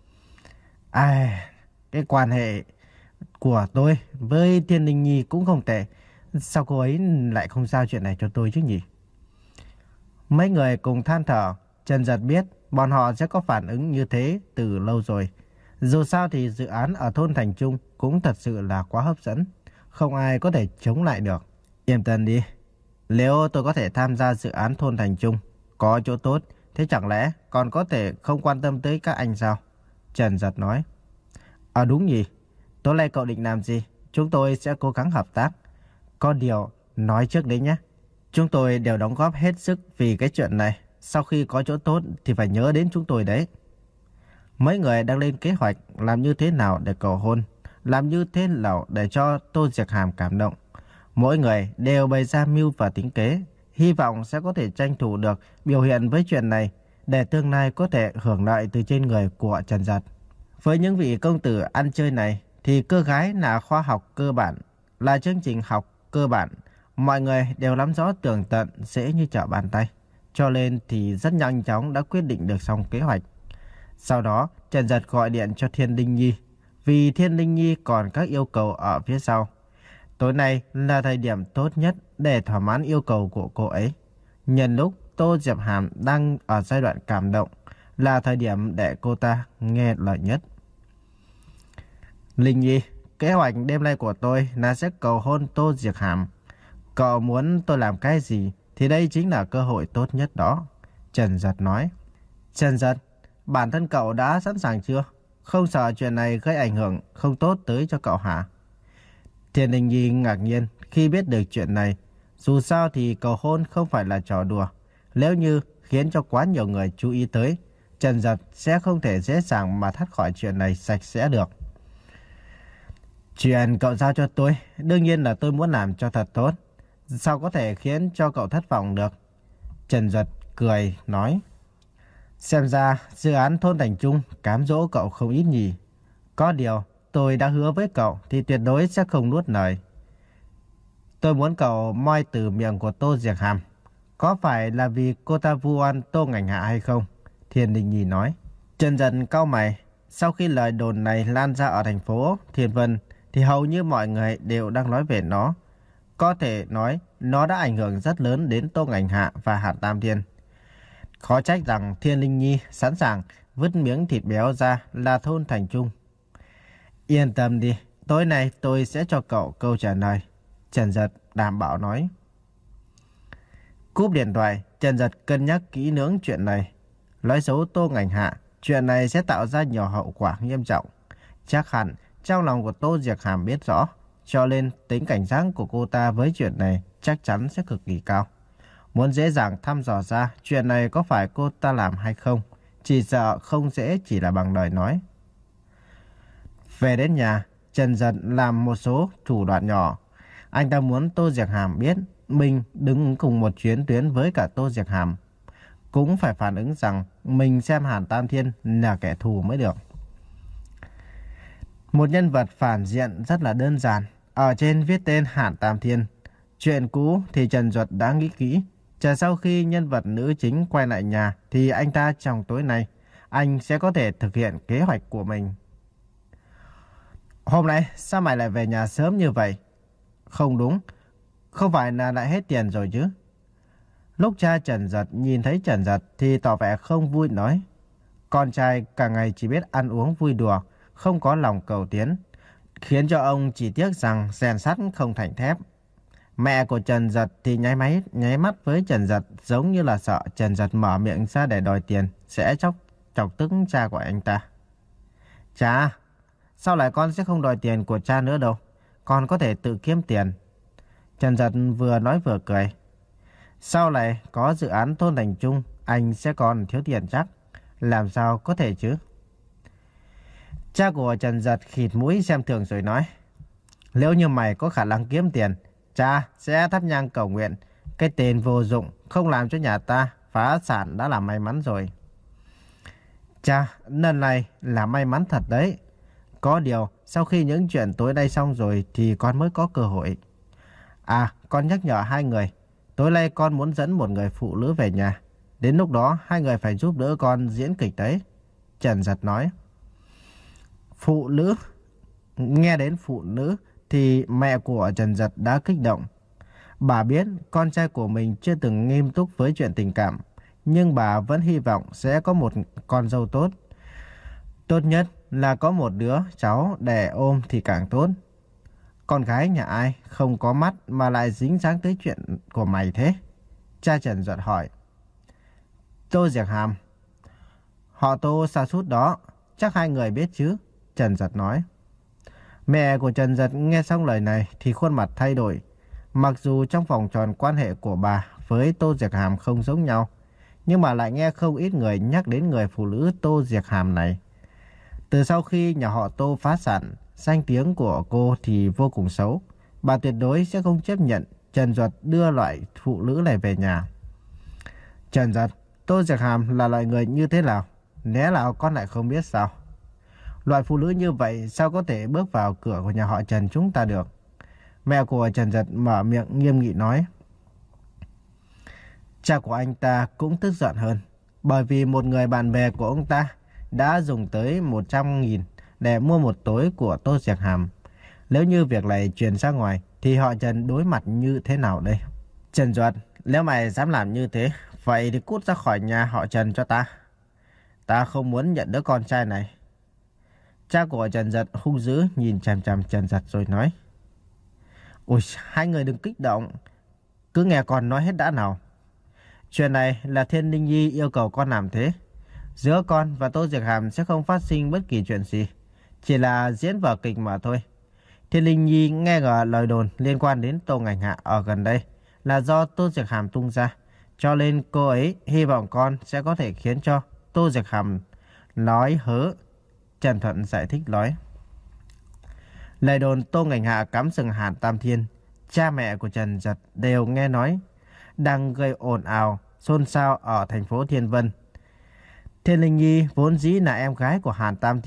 Ai, cái quan hệ của tôi với Thiên Linh Nhi cũng không tệ. Sao cô ấy lại không giao chuyện này cho tôi chứ nhỉ? Mấy người cùng than thở. Trần Giật biết bọn họ sẽ có phản ứng như thế từ lâu rồi. Dù sao thì dự án ở thôn Thành Trung cũng thật sự là quá hấp dẫn. Không ai có thể chống lại được. Yên tâm đi. Nếu tôi có thể tham gia dự án thôn Thành Trung, có chỗ tốt, thế chẳng lẽ còn có thể không quan tâm tới các anh sao? Trần Giật nói. À đúng nhỉ. Tối nay cậu định làm gì? Chúng tôi sẽ cố gắng hợp tác. Có điều, nói trước đấy nhé. Chúng tôi đều đóng góp hết sức vì cái chuyện này. Sau khi có chỗ tốt thì phải nhớ đến chúng tôi đấy. Mấy người đang lên kế hoạch làm như thế nào để cầu hôn, làm như thế nào để cho Tô Diệc Hàm cảm động. Mỗi người đều bày ra mưu và tính kế, hy vọng sẽ có thể tranh thủ được biểu hiện với chuyện này để tương lai có thể hưởng lợi từ trên người của Trần Giật. Với những vị công tử ăn chơi này thì cơ gái là khoa học cơ bản, là chương trình học cơ bản. Mọi người đều nắm rõ tường tận, dễ như trở bàn tay. Cho nên thì rất nhanh chóng đã quyết định được xong kế hoạch. Sau đó Trần Giật gọi điện cho Thiên Linh Nhi, vì Thiên Linh Nhi còn các yêu cầu ở phía sau. Tối nay là thời điểm tốt nhất để thỏa mãn yêu cầu của cô ấy. Nhân lúc Tô Diệc Hàm đang ở giai đoạn cảm động, là thời điểm để cô ta nghe lời nhất. Linh Nhi, kế hoạch đêm nay của tôi là sẽ cầu hôn Tô Diệc Hàm. Cậu muốn tôi làm cái gì thì đây chính là cơ hội tốt nhất đó. Trần Giật nói. Trần Giật, bản thân cậu đã sẵn sàng chưa? Không sợ chuyện này gây ảnh hưởng không tốt tới cho cậu hả? Thiên Linh Nhi ngạc nhiên khi biết được chuyện này. Dù sao thì cầu hôn không phải là trò đùa. Nếu như khiến cho quá nhiều người chú ý tới, Trần Giật sẽ không thể dễ dàng mà thoát khỏi chuyện này sạch sẽ được. Chuyện cậu giao cho tôi, đương nhiên là tôi muốn làm cho thật tốt. Sao có thể khiến cho cậu thất vọng được? Trần Giật cười nói. Xem ra dự án thôn Thành Trung cám dỗ cậu không ít nhỉ. Có điều, tôi đã hứa với cậu thì tuyệt đối sẽ không nuốt lời. Tôi muốn cậu moi từ miệng của Tô Diệc Hàm. Có phải là vì cô ta vu oan Tô Ngành Hạ hay không? Thiên Linh Nhi nói. Trần Giật cau mày. Sau khi lời đồn này lan ra ở thành phố Thiên Vân thì hầu như mọi người đều đang nói về nó. Có thể nói nó đã ảnh hưởng rất lớn đến Tô Ngành Hạ và Hàn Tam Thiên. Khó trách rằng Thiên Linh Nhi sẵn sàng vứt miếng thịt béo ra là thôn thành trung. Yên tâm đi, tối nay tôi sẽ cho cậu câu trả lời. Trần Giật đảm bảo nói. Cúp điện thoại, Trần Giật cân nhắc kỹ lưỡng chuyện này. Nói xấu Tô Ngành Hạ, chuyện này sẽ tạo ra nhiều hậu quả nghiêm trọng. Chắc hẳn trong lòng của Tô Diệc Hàm biết rõ, cho nên tính cảnh giác của cô ta với chuyện này chắc chắn sẽ cực kỳ cao. Muốn dễ dàng thăm dò ra chuyện này có phải cô ta làm hay không, chỉ sợ không dễ chỉ là bằng lời nói. Về đến nhà, Trần Giật làm một số thủ đoạn nhỏ. Anh ta muốn Tô Diệc Hàm biết mình đứng cùng một chuyến tuyến với cả Tô Diệc Hàm. Cũng phải phản ứng rằng mình xem Hàn Tam Thiên là kẻ thù mới được. Một nhân vật phản diện rất là đơn giản. Ở trên viết tên Hàn Tam Thiên. Chuyện cũ thì Trần Giật đã nghĩ kỹ. Chờ sau khi nhân vật nữ chính quay lại nhà thì anh ta trong tối nay anh sẽ có thể thực hiện kế hoạch của mình. Hôm nay sao mày lại về nhà sớm như vậy? Không đúng, không phải là lại hết tiền rồi chứ? Lúc cha Trần Giật nhìn thấy Trần Giật thì tỏ vẻ không vui nói. Con trai cả ngày chỉ biết ăn uống vui đùa, không có lòng cầu tiến, khiến cho ông chỉ tiếc rằng rèn sắt không thành thép. Mẹ của Trần Giật thì nháy máy nháy mắt với Trần Giật, giống như là sợ Trần Giật mở miệng ra để đòi tiền sẽ chọc chọc tức cha của anh ta. Cha, sau này con sẽ không đòi tiền của cha nữa đâu, con có thể tự kiếm tiền. Trần Giật vừa nói vừa cười. Sau này có dự án thôn thành trung, anh sẽ còn thiếu tiền chắc. Làm sao có thể chứ? Cha của Trần Giật khịt mũi xem thường rồi nói. Nếu như mày có khả năng kiếm tiền, cha sẽ thắp nhang cầu nguyện. Cái tên vô dụng không làm cho nhà ta phá sản đã là may mắn rồi. Cha, lần này là may mắn thật đấy. Có điều, sau khi những chuyện tối nay xong rồi thì con mới có cơ hội. À, con nhắc nhở hai người. Tối nay con muốn dẫn một người phụ nữ về nhà. Đến lúc đó hai người phải giúp đỡ con diễn kịch đấy. Trần Giật nói. Phụ nữ? Nghe đến phụ nữ thì mẹ của Trần Giật đã kích động. Bà biết con trai của mình chưa từng nghiêm túc với chuyện tình cảm, nhưng bà vẫn hy vọng sẽ có một con dâu tốt. Tốt nhất là có một đứa cháu để ôm thì càng tốt. Con gái nhà ai không có mắt mà lại dính dáng tới chuyện của mày thế? Cha Trần Giật hỏi. Tô Diệc Hàm. Họ Tô sa sút đó, chắc hai người biết chứ? Trần Giật nói. Mẹ của Trần Giật nghe xong lời này thì khuôn mặt thay đổi. Mặc dù trong vòng tròn quan hệ của bà với Tô Diệc Hàm không giống nhau, nhưng mà lại nghe không ít người nhắc đến người phụ nữ Tô Diệc Hàm này. Từ sau khi nhà họ Tô phá sản, danh tiếng của cô thì vô cùng xấu. Bà tuyệt đối sẽ không chấp nhận Trần Giật đưa loại phụ nữ này về nhà. Trần Giật, Tô Diệc Hàm là loại người như thế nào? Lẽ nào con lại không biết sao? Loại phụ nữ như vậy sao có thể bước vào cửa của nhà họ Trần chúng ta được? Mẹ của Trần Giật mở miệng nghiêm nghị nói. Cha của anh ta cũng tức giận hơn, bởi vì một người bạn bè của ông ta đã dùng tới một trăm nghìn để mua một tối của Tô Diệc Hàm. Nếu như việc này truyền ra ngoài thì họ Trần đối mặt như thế nào đây? Trần Giật, nếu mày dám làm như thế, vậy thì cút ra khỏi nhà họ Trần cho ta. Ta không muốn nhận đứa con trai này. Cha của Trần Giật hung dữ nhìn chằm chằm Trần Giật rồi nói. Ôi, hai người đừng kích động. Cứ nghe con nói hết đã nào. Chuyện này là Thiên Linh Nhi yêu cầu con làm thế. Giữa con và Tô Diệc Hàm sẽ không phát sinh bất kỳ chuyện gì. Chỉ là diễn vở kịch mà thôi. Thiên Linh Nhi nghe ngờ lời đồn liên quan đến Tô Ngành Hạ ở gần đây là do Tô Diệc Hàm tung ra. Cho nên cô ấy hy vọng con sẽ có thể khiến cho Tô Diệc Hàm nói hớ. Trần Thuận giải thích nói. Lời đồn Tô Ngành Hạ cắm sừng Hàn Tam Thiên, cha mẹ của Trần Giật đều nghe nói, đang gây ồn ào, xôn xao ở thành phố Thiên Vân. Thiên Linh Nhi vốn dĩ là em gái của Hàn Tam Thiên,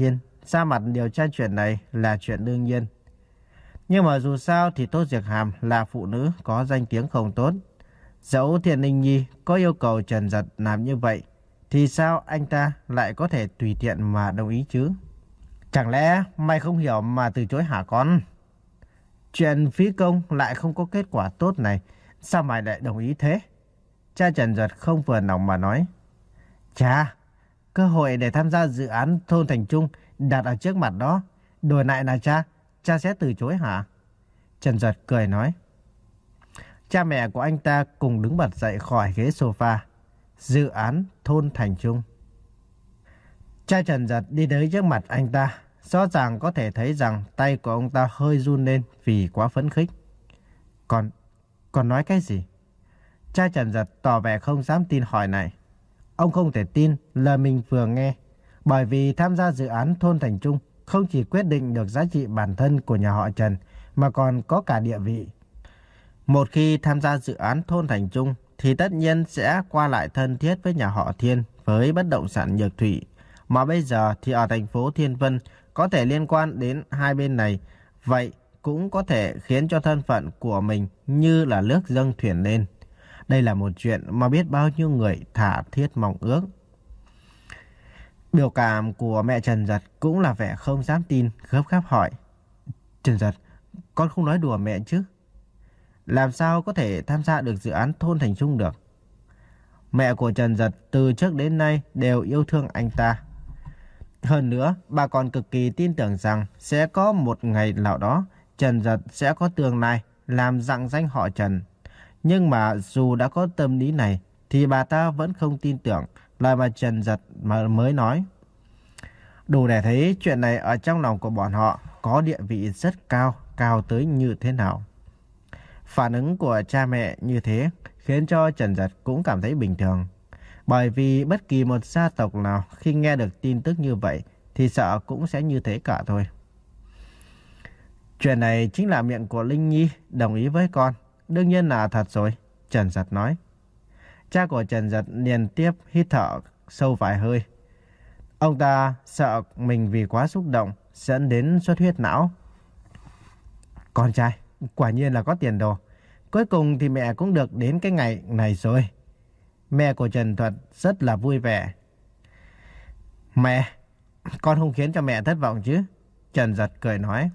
ra mặt điều tra chuyện này là chuyện đương nhiên. Nhưng mà dù sao thì Tô Diệc Hàm là phụ nữ có danh tiếng không tốt. Dẫu Thiện Ninh Nhi có yêu cầu Trần Dật làm như vậy, thì sao anh ta lại có thể tùy tiện mà đồng ý chứ? Chẳng lẽ mày không hiểu mà từ chối hả con? Chuyện phí công lại không có kết quả tốt này, sao mày lại đồng ý thế? Cha Trần Dật không vừa lòng mà nói. Cha, cơ hội để tham gia dự án thôn Thành Trung đặt ở trước mặt đó. Đổi lại là cha, cha sẽ từ chối hả? Trần Dật cười nói. Cha mẹ của anh ta cùng đứng bật dậy khỏi ghế sofa. Dự án thôn Thành Trung. Cha Trần Dật đi tới trước mặt anh ta. Rõ ràng có thể thấy rằng tay của ông ta hơi run lên vì quá phấn khích. Còn, còn nói cái gì? Cha Trần Dật tỏ vẻ không dám tin hỏi này. Ông không thể tin lời mình vừa nghe. Bởi vì tham gia dự án thôn Thành Trung không chỉ quyết định được giá trị bản thân của nhà họ Trần, mà còn có cả địa vị. Một khi tham gia dự án thôn Thành Trung thì tất nhiên sẽ qua lại thân thiết với nhà họ Thiên, với bất động sản Nhược Thủy. Mà bây giờ thì ở thành phố Thiên Vân có thể liên quan đến hai bên này. Vậy cũng có thể khiến cho thân phận của mình như là nước dâng thuyền lên. Đây là một chuyện mà biết bao nhiêu người thả thiết mong ước. Biểu cảm của mẹ Trần Dật cũng là vẻ không dám tin, gấp gáp hỏi. Trần Dật, con không nói đùa mẹ chứ? Làm sao có thể tham gia được dự án thôn Thành Trung được? Mẹ của Trần Dật từ trước đến nay đều yêu thương anh ta. Hơn nữa, bà còn cực kỳ tin tưởng rằng sẽ có một ngày nào đó Trần Dật sẽ có tương lai làm rạng danh họ Trần. Nhưng mà dù đã có tâm lý này thì bà ta vẫn không tin tưởng lời mà Trần Dật mà mới nói. Đủ để thấy chuyện này ở trong lòng của bọn họ có địa vị rất cao, cao tới như thế nào. Phản ứng của cha mẹ như thế khiến cho Trần Dật cũng cảm thấy bình thường. Bởi vì bất kỳ một gia tộc nào khi nghe được tin tức như vậy thì sợ cũng sẽ như thế cả thôi. Chuyện này chính là miệng của Linh Nhi đồng ý với con. Đương nhiên là thật rồi, Trần Dật nói. Cha của Trần Dật liên tiếp hít thở sâu vài hơi. Ông ta sợ mình vì quá xúc động dẫn đến xuất huyết não. Con trai, quả nhiên là có tiền đồ. Cuối cùng thì mẹ cũng được đến cái ngày này rồi. Mẹ của Trần Thuật rất là vui vẻ. Mẹ, con không khiến cho mẹ thất vọng chứ? Trần Dật cười nói.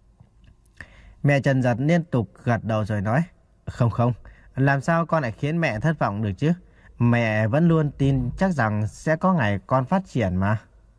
Mẹ Trần Dật liên tục gật đầu rồi nói. Không không, làm sao con lại khiến mẹ thất vọng được chứ? Mẹ vẫn luôn tin chắc rằng sẽ có ngày con phát triển mà.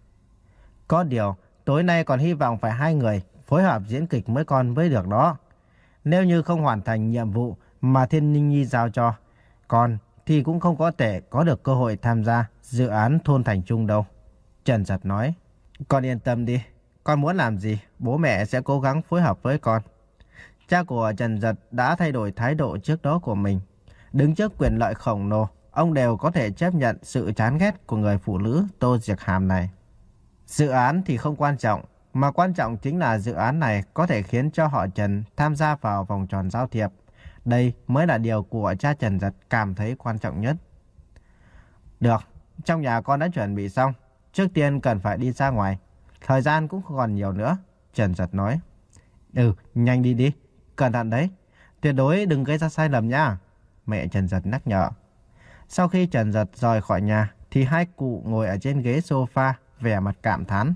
Có điều, tối nay còn hy vọng phải hai người phối hợp diễn kịch với con với được đó. Nếu như không hoàn thành nhiệm vụ mà Thiên Ninh Nhi giao cho con thì cũng không có thể có được cơ hội tham gia dự án thôn Thành Trung đâu. Trần Dật nói. Con yên tâm đi, con muốn làm gì bố mẹ sẽ cố gắng phối hợp với con. Cha của Trần Dật đã thay đổi thái độ trước đó của mình. Đứng trước quyền lợi khổng lồ, ông đều có thể chấp nhận sự chán ghét của người phụ nữ Tô Diệc Hàm này. Dự án thì không quan trọng, mà quan trọng chính là dự án này có thể khiến cho họ Trần tham gia vào vòng tròn giao thiệp. Đây mới là điều của cha Trần Dật cảm thấy quan trọng nhất. Được, trong nhà con đã chuẩn bị xong. Trước tiên cần phải đi ra ngoài. Thời gian cũng không còn nhiều nữa, Trần Dật nói. Ừ, nhanh đi đi. Cẩn thận đấy. Tuyệt đối đừng gây ra sai lầm nha, mẹ Trần Dật nhắc nhở. Sau khi Trần Dật rời khỏi nhà thì hai cụ ngồi ở trên ghế sofa vẻ mặt cảm thán.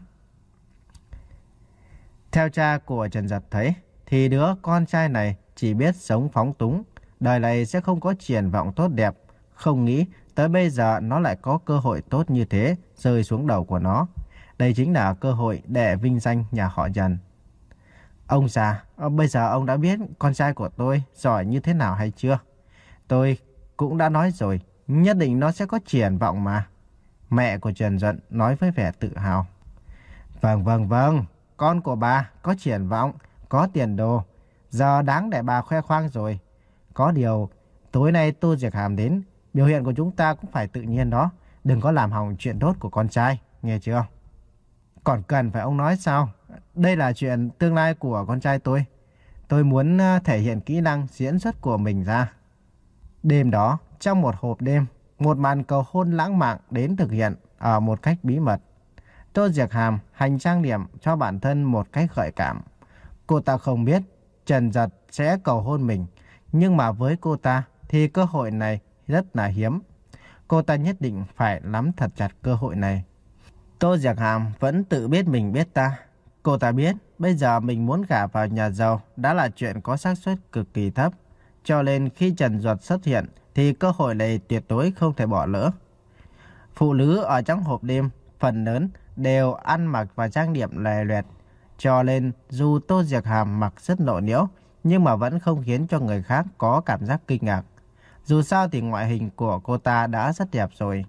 Theo cha của Trần Dật thấy thì đứa con trai này chỉ biết sống phóng túng, đời này sẽ không có triển vọng tốt đẹp. Không nghĩ tới bây giờ nó lại có cơ hội tốt như thế rơi xuống đầu của nó. Đây chính là cơ hội để vinh danh nhà họ Trần. Ông già, bây giờ ông đã biết con trai của tôi giỏi như thế nào hay chưa? Tôi cũng đã nói rồi, nhất định nó sẽ có triển vọng mà. Mẹ của Trần Dật nói với vẻ tự hào. Vâng, vâng, vâng, con của bà có triển vọng, có tiền đồ. Giờ đáng để bà khoe khoang rồi. Có điều, tối nay Tô Diệc Hàm đến, biểu hiện của chúng ta cũng phải tự nhiên đó. Đừng có làm hỏng chuyện tốt của con trai, nghe chưa? Còn cần phải ông nói sao? Đây là chuyện tương lai của con trai tôi. Tôi muốn thể hiện kỹ năng diễn xuất của mình ra. Đêm đó, trong một hộp đêm, một màn cầu hôn lãng mạn đến thực hiện ở một cách bí mật. Tô Diệc Hàm hành trang điểm cho bản thân một cách gợi cảm. Cô ta không biết Trần Dật sẽ cầu hôn mình, nhưng mà với cô ta thì cơ hội này rất là hiếm. Cô ta nhất định phải nắm thật chặt cơ hội này. Tô Diệc Hàm vẫn tự biết mình biết ta. Cô ta biết bây giờ mình muốn gả vào nhà giàu đã là chuyện có xác suất cực kỳ thấp. Cho nên khi Trần Duật xuất hiện thì cơ hội này tuyệt đối không thể bỏ lỡ. Phụ nữ ở trong hộp đêm phần lớn đều ăn mặc và trang điểm lòe loẹt. Cho nên dù Tô Diệc Hàm mặc rất lộ liễu nhưng mà vẫn không khiến cho người khác có cảm giác kinh ngạc. Dù sao thì ngoại hình của cô ta đã rất đẹp rồi.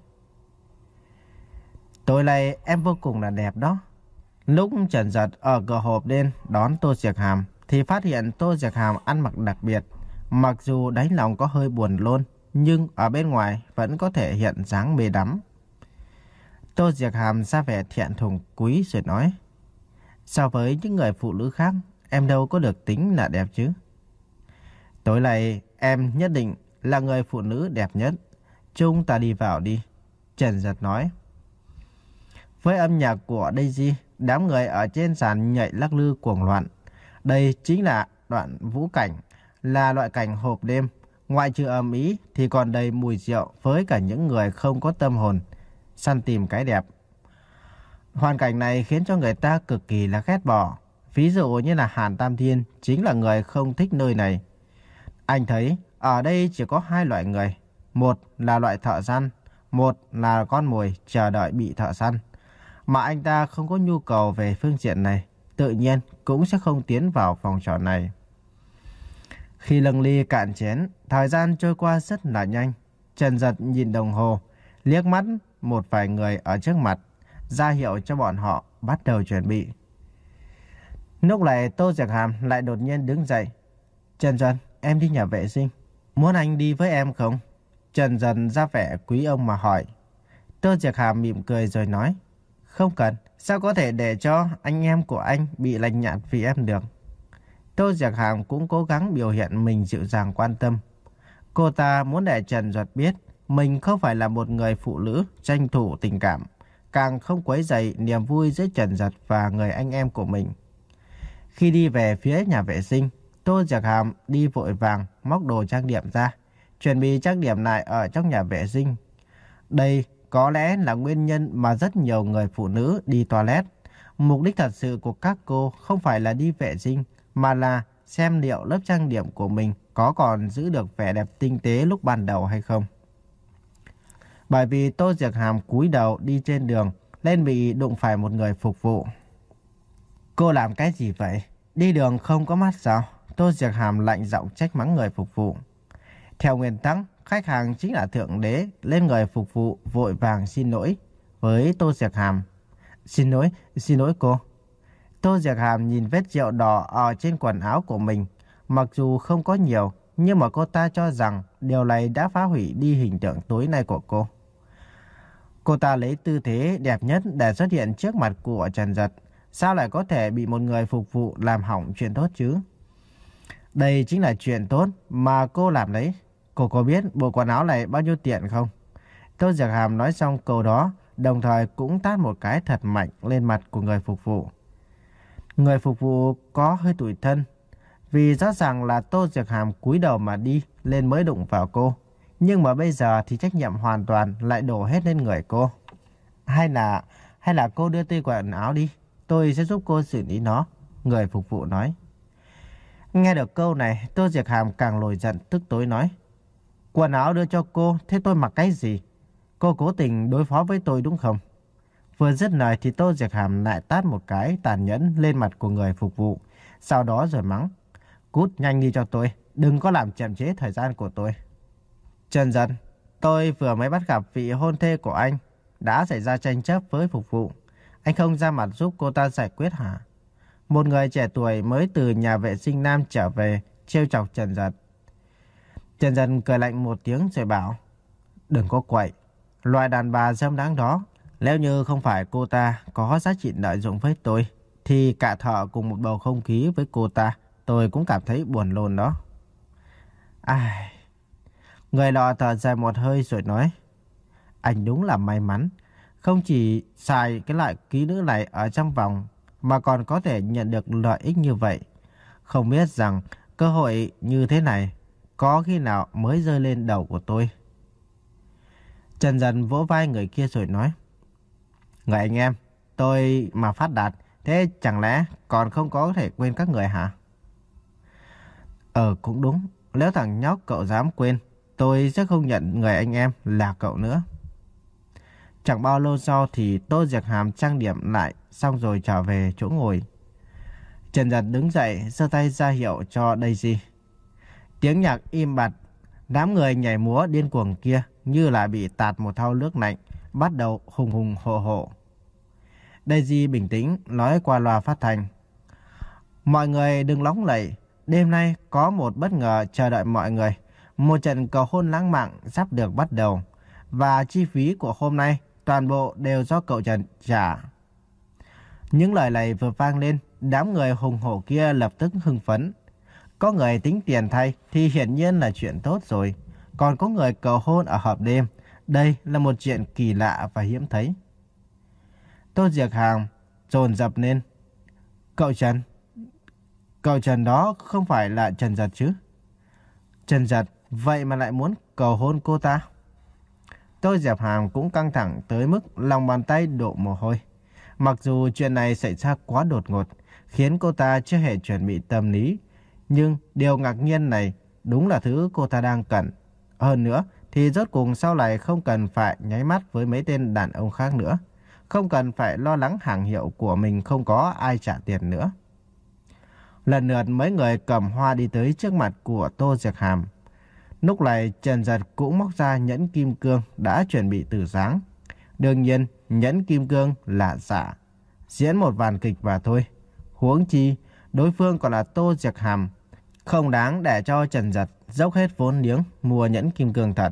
Tối nay em vô cùng là đẹp đó. Lúc Trần Dật ở cửa hộp đêm đón Tô Diệc Hàm thì phát hiện Tô Diệc Hàm ăn mặc đặc biệt. Mặc dù đáy lòng có hơi buồn lôn, nhưng ở bên ngoài vẫn có thể hiện dáng mê đắm. Tô Diệc Hàm ra vẻ thẹn thùng cúi rồi nói: so với những người phụ nữ khác, em đâu có được tính là đẹp chứ. Tối nay em nhất định là người phụ nữ đẹp nhất. Chúng ta đi vào đi, Trần Dật nói. Với âm nhạc của Daisy, đám người ở trên sàn nhảy lắc lư cuồng loạn. Đây chính là đoạn vũ cảnh, là loại cảnh hộp đêm. Ngoại trừ ầm ĩ thì còn đầy mùi rượu với cả những người không có tâm hồn săn tìm cái đẹp. Hoàn cảnh này khiến cho người ta cực kỳ là ghét bỏ. Ví dụ như là Hàn Tam Thiên chính là người không thích nơi này. Anh thấy ở đây chỉ có hai loại người. Một là loại thợ săn, một là con mồi chờ đợi bị thợ săn. Mà anh ta không có nhu cầu về phương diện này, tự nhiên cũng sẽ không tiến vào phòng trò này. Khi lâng ly cạn chén, thời gian trôi qua rất là nhanh. Trần Dật nhìn đồng hồ, liếc mắt một vài người ở trước mặt, ra hiệu cho bọn họ bắt đầu chuẩn bị. Lúc này Tô Diệc Hàm lại đột nhiên đứng dậy. Trần Dật, em đi nhà vệ sinh. Muốn anh đi với em không? Trần Dật ra vẻ quý ông mà hỏi. Tô Diệc Hàm mỉm cười rồi nói: không cần, sao có thể để cho anh em của anh bị lạnh nhạt vì em được. Tô Diệc Hàm cũng cố gắng biểu hiện mình dịu dàng quan tâm. Cô ta muốn để Trần Duật biết mình không phải là một người phụ nữ tranh thủ tình cảm, càng không quấy rầy niềm vui giữa Trần Duật và người anh em của mình. Khi đi về phía nhà vệ sinh, Tô Diệc Hàm đi vội vàng móc đồ trang điểm ra, chuẩn bị trang điểm lại ở trong nhà vệ sinh. Đây có lẽ là nguyên nhân mà rất nhiều người phụ nữ đi toilet. Mục đích thật sự của các cô không phải là đi vệ sinh, mà là xem liệu lớp trang điểm của mình có còn giữ được vẻ đẹp tinh tế lúc ban đầu hay không. Bởi vì Tô Diệc Hàm cúi đầu đi trên đường nên bị đụng phải một người phục vụ. Cô làm cái gì vậy? Đi đường không có mắt sao? Tô Diệc Hàm lạnh giọng trách mắng người phục vụ. Theo nguyên tắc, khách hàng chính là thượng đế, lên người phục vụ vội vàng xin lỗi với Tô Diệc Hàm. Xin lỗi, xin lỗi cô. Tô Diệc Hàm nhìn vết rượu đỏ ở trên quần áo của mình. Mặc dù không có nhiều, nhưng mà cô ta cho rằng điều này đã phá hủy đi hình tượng tối nay của cô. Cô ta lấy tư thế đẹp nhất để xuất hiện trước mặt của Trần Dật. Sao lại có thể bị một người phục vụ làm hỏng chuyện tốt chứ? Đây chính là chuyện tốt mà cô làm đấy. Cô có biết bộ quần áo này bao nhiêu tiền không? Tô Diệc Hàm nói xong câu đó, đồng thời cũng tát một cái thật mạnh lên mặt của người phục vụ. Người phục vụ có hơi tủi thân, vì rõ ràng là Tô Diệc Hàm cúi đầu mà đi lên mới đụng vào cô. Nhưng mà bây giờ thì trách nhiệm hoàn toàn lại đổ hết lên người cô. Hay là, hay là cô đưa tôi quần áo đi, tôi sẽ giúp cô xử lý nó, người phục vụ nói. Nghe được câu này, Tô Diệc Hàm càng nổi giận tức tối nói. Quần áo đưa cho cô, thế tôi mặc cái gì? Cô cố tình đối phó với tôi đúng không? Vừa dứt lời thì Tô Diệc Hàm lại tát một cái tàn nhẫn lên mặt của người phục vụ. Sau đó rồi mắng. Cút nhanh đi cho tôi, đừng có làm chậm trễ thời gian của tôi. Trần Dật, tôi vừa mới bắt gặp vị hôn thê của anh. Đã xảy ra tranh chấp với phục vụ. Anh không ra mặt giúp cô ta giải quyết hả? Một người trẻ tuổi mới từ nhà vệ sinh nam trở về, trêu chọc Trần Dật. Trần Dật cười lạnh một tiếng rồi bảo. Đừng có quậy, loại đàn bà dâm đáng đó. Nếu như không phải cô ta có giá trị lợi dụng với tôi, thì cả thợ cùng một bầu không khí với cô ta, tôi cũng cảm thấy buồn lồn đó. Ai... Người lọ thở dài một hơi rồi nói. Anh đúng là may mắn. Không chỉ xài cái loại ký nữ này ở trong vòng mà còn có thể nhận được lợi ích như vậy. Không biết rằng cơ hội như thế này có khi nào mới rơi lên đầu của tôi. Trần Dần vỗ vai người kia rồi nói: Người anh em, tôi mà phát đạt, thế chẳng lẽ còn không có thể quên các người hả? Ờ cũng đúng, nếu thằng nhóc cậu dám quên, tôi sẽ không nhận người anh em là cậu nữa. Chẳng bao lâu sau thì Tô Diệc Hàm trang điểm lại xong rồi trở về chỗ ngồi. Trần Dật đứng dậy giơ tay ra hiệu cho Daisy. Tiếng nhạc im bặt, đám người nhảy múa điên cuồng kia như là bị tạt một thau nước lạnh, bắt đầu hùng hùng hổ hổ. Daisy bình tĩnh nói qua loa phát thanh: Mọi người đừng nóng nảy, đêm nay có một bất ngờ chờ đợi mọi người. Một trận cầu hôn lãng mạn sắp được bắt đầu, và chi phí của hôm nay toàn bộ đều do cậu Trần trả. Những lời này vừa vang lên, đám người hùng hổ kia lập tức hưng phấn. Có người tính tiền thay thì hiển nhiên là chuyện tốt rồi. Còn có người cầu hôn ở họp đêm. Đây là một chuyện kỳ lạ và hiếm thấy. Tô Diệc Hàm dồn dập lên: Cậu Trần, cậu Trần đó không phải là Trần Dật chứ? Trần Dật vậy mà lại muốn cầu hôn cô ta? Tô Diệc Hàm cũng căng thẳng tới mức lòng bàn tay đổ mồ hôi. Mặc dù chuyện này xảy ra quá đột ngột, khiến cô ta chưa hề chuẩn bị tâm lý, nhưng điều ngạc nhiên này đúng là thứ cô ta đang cần. Hơn nữa thì rốt cuộc sau này không cần phải nháy mắt với mấy tên đàn ông khác nữa, không cần phải lo lắng hàng hiệu của mình không có ai trả tiền nữa. Lần lượt mấy người cầm hoa đi tới trước mặt của Tô Diệc Hàm. Lúc này Trần Dật cũng móc ra nhẫn kim cương đã chuẩn bị từ sáng. Đương nhiên nhẫn kim cương là giả, diễn một vàn kịch và thôi. Huống chi đối phương còn là Tô Diệc Hàm, không đáng để cho Trần Dật dốc hết vốn liếng mua nhẫn kim cương thật.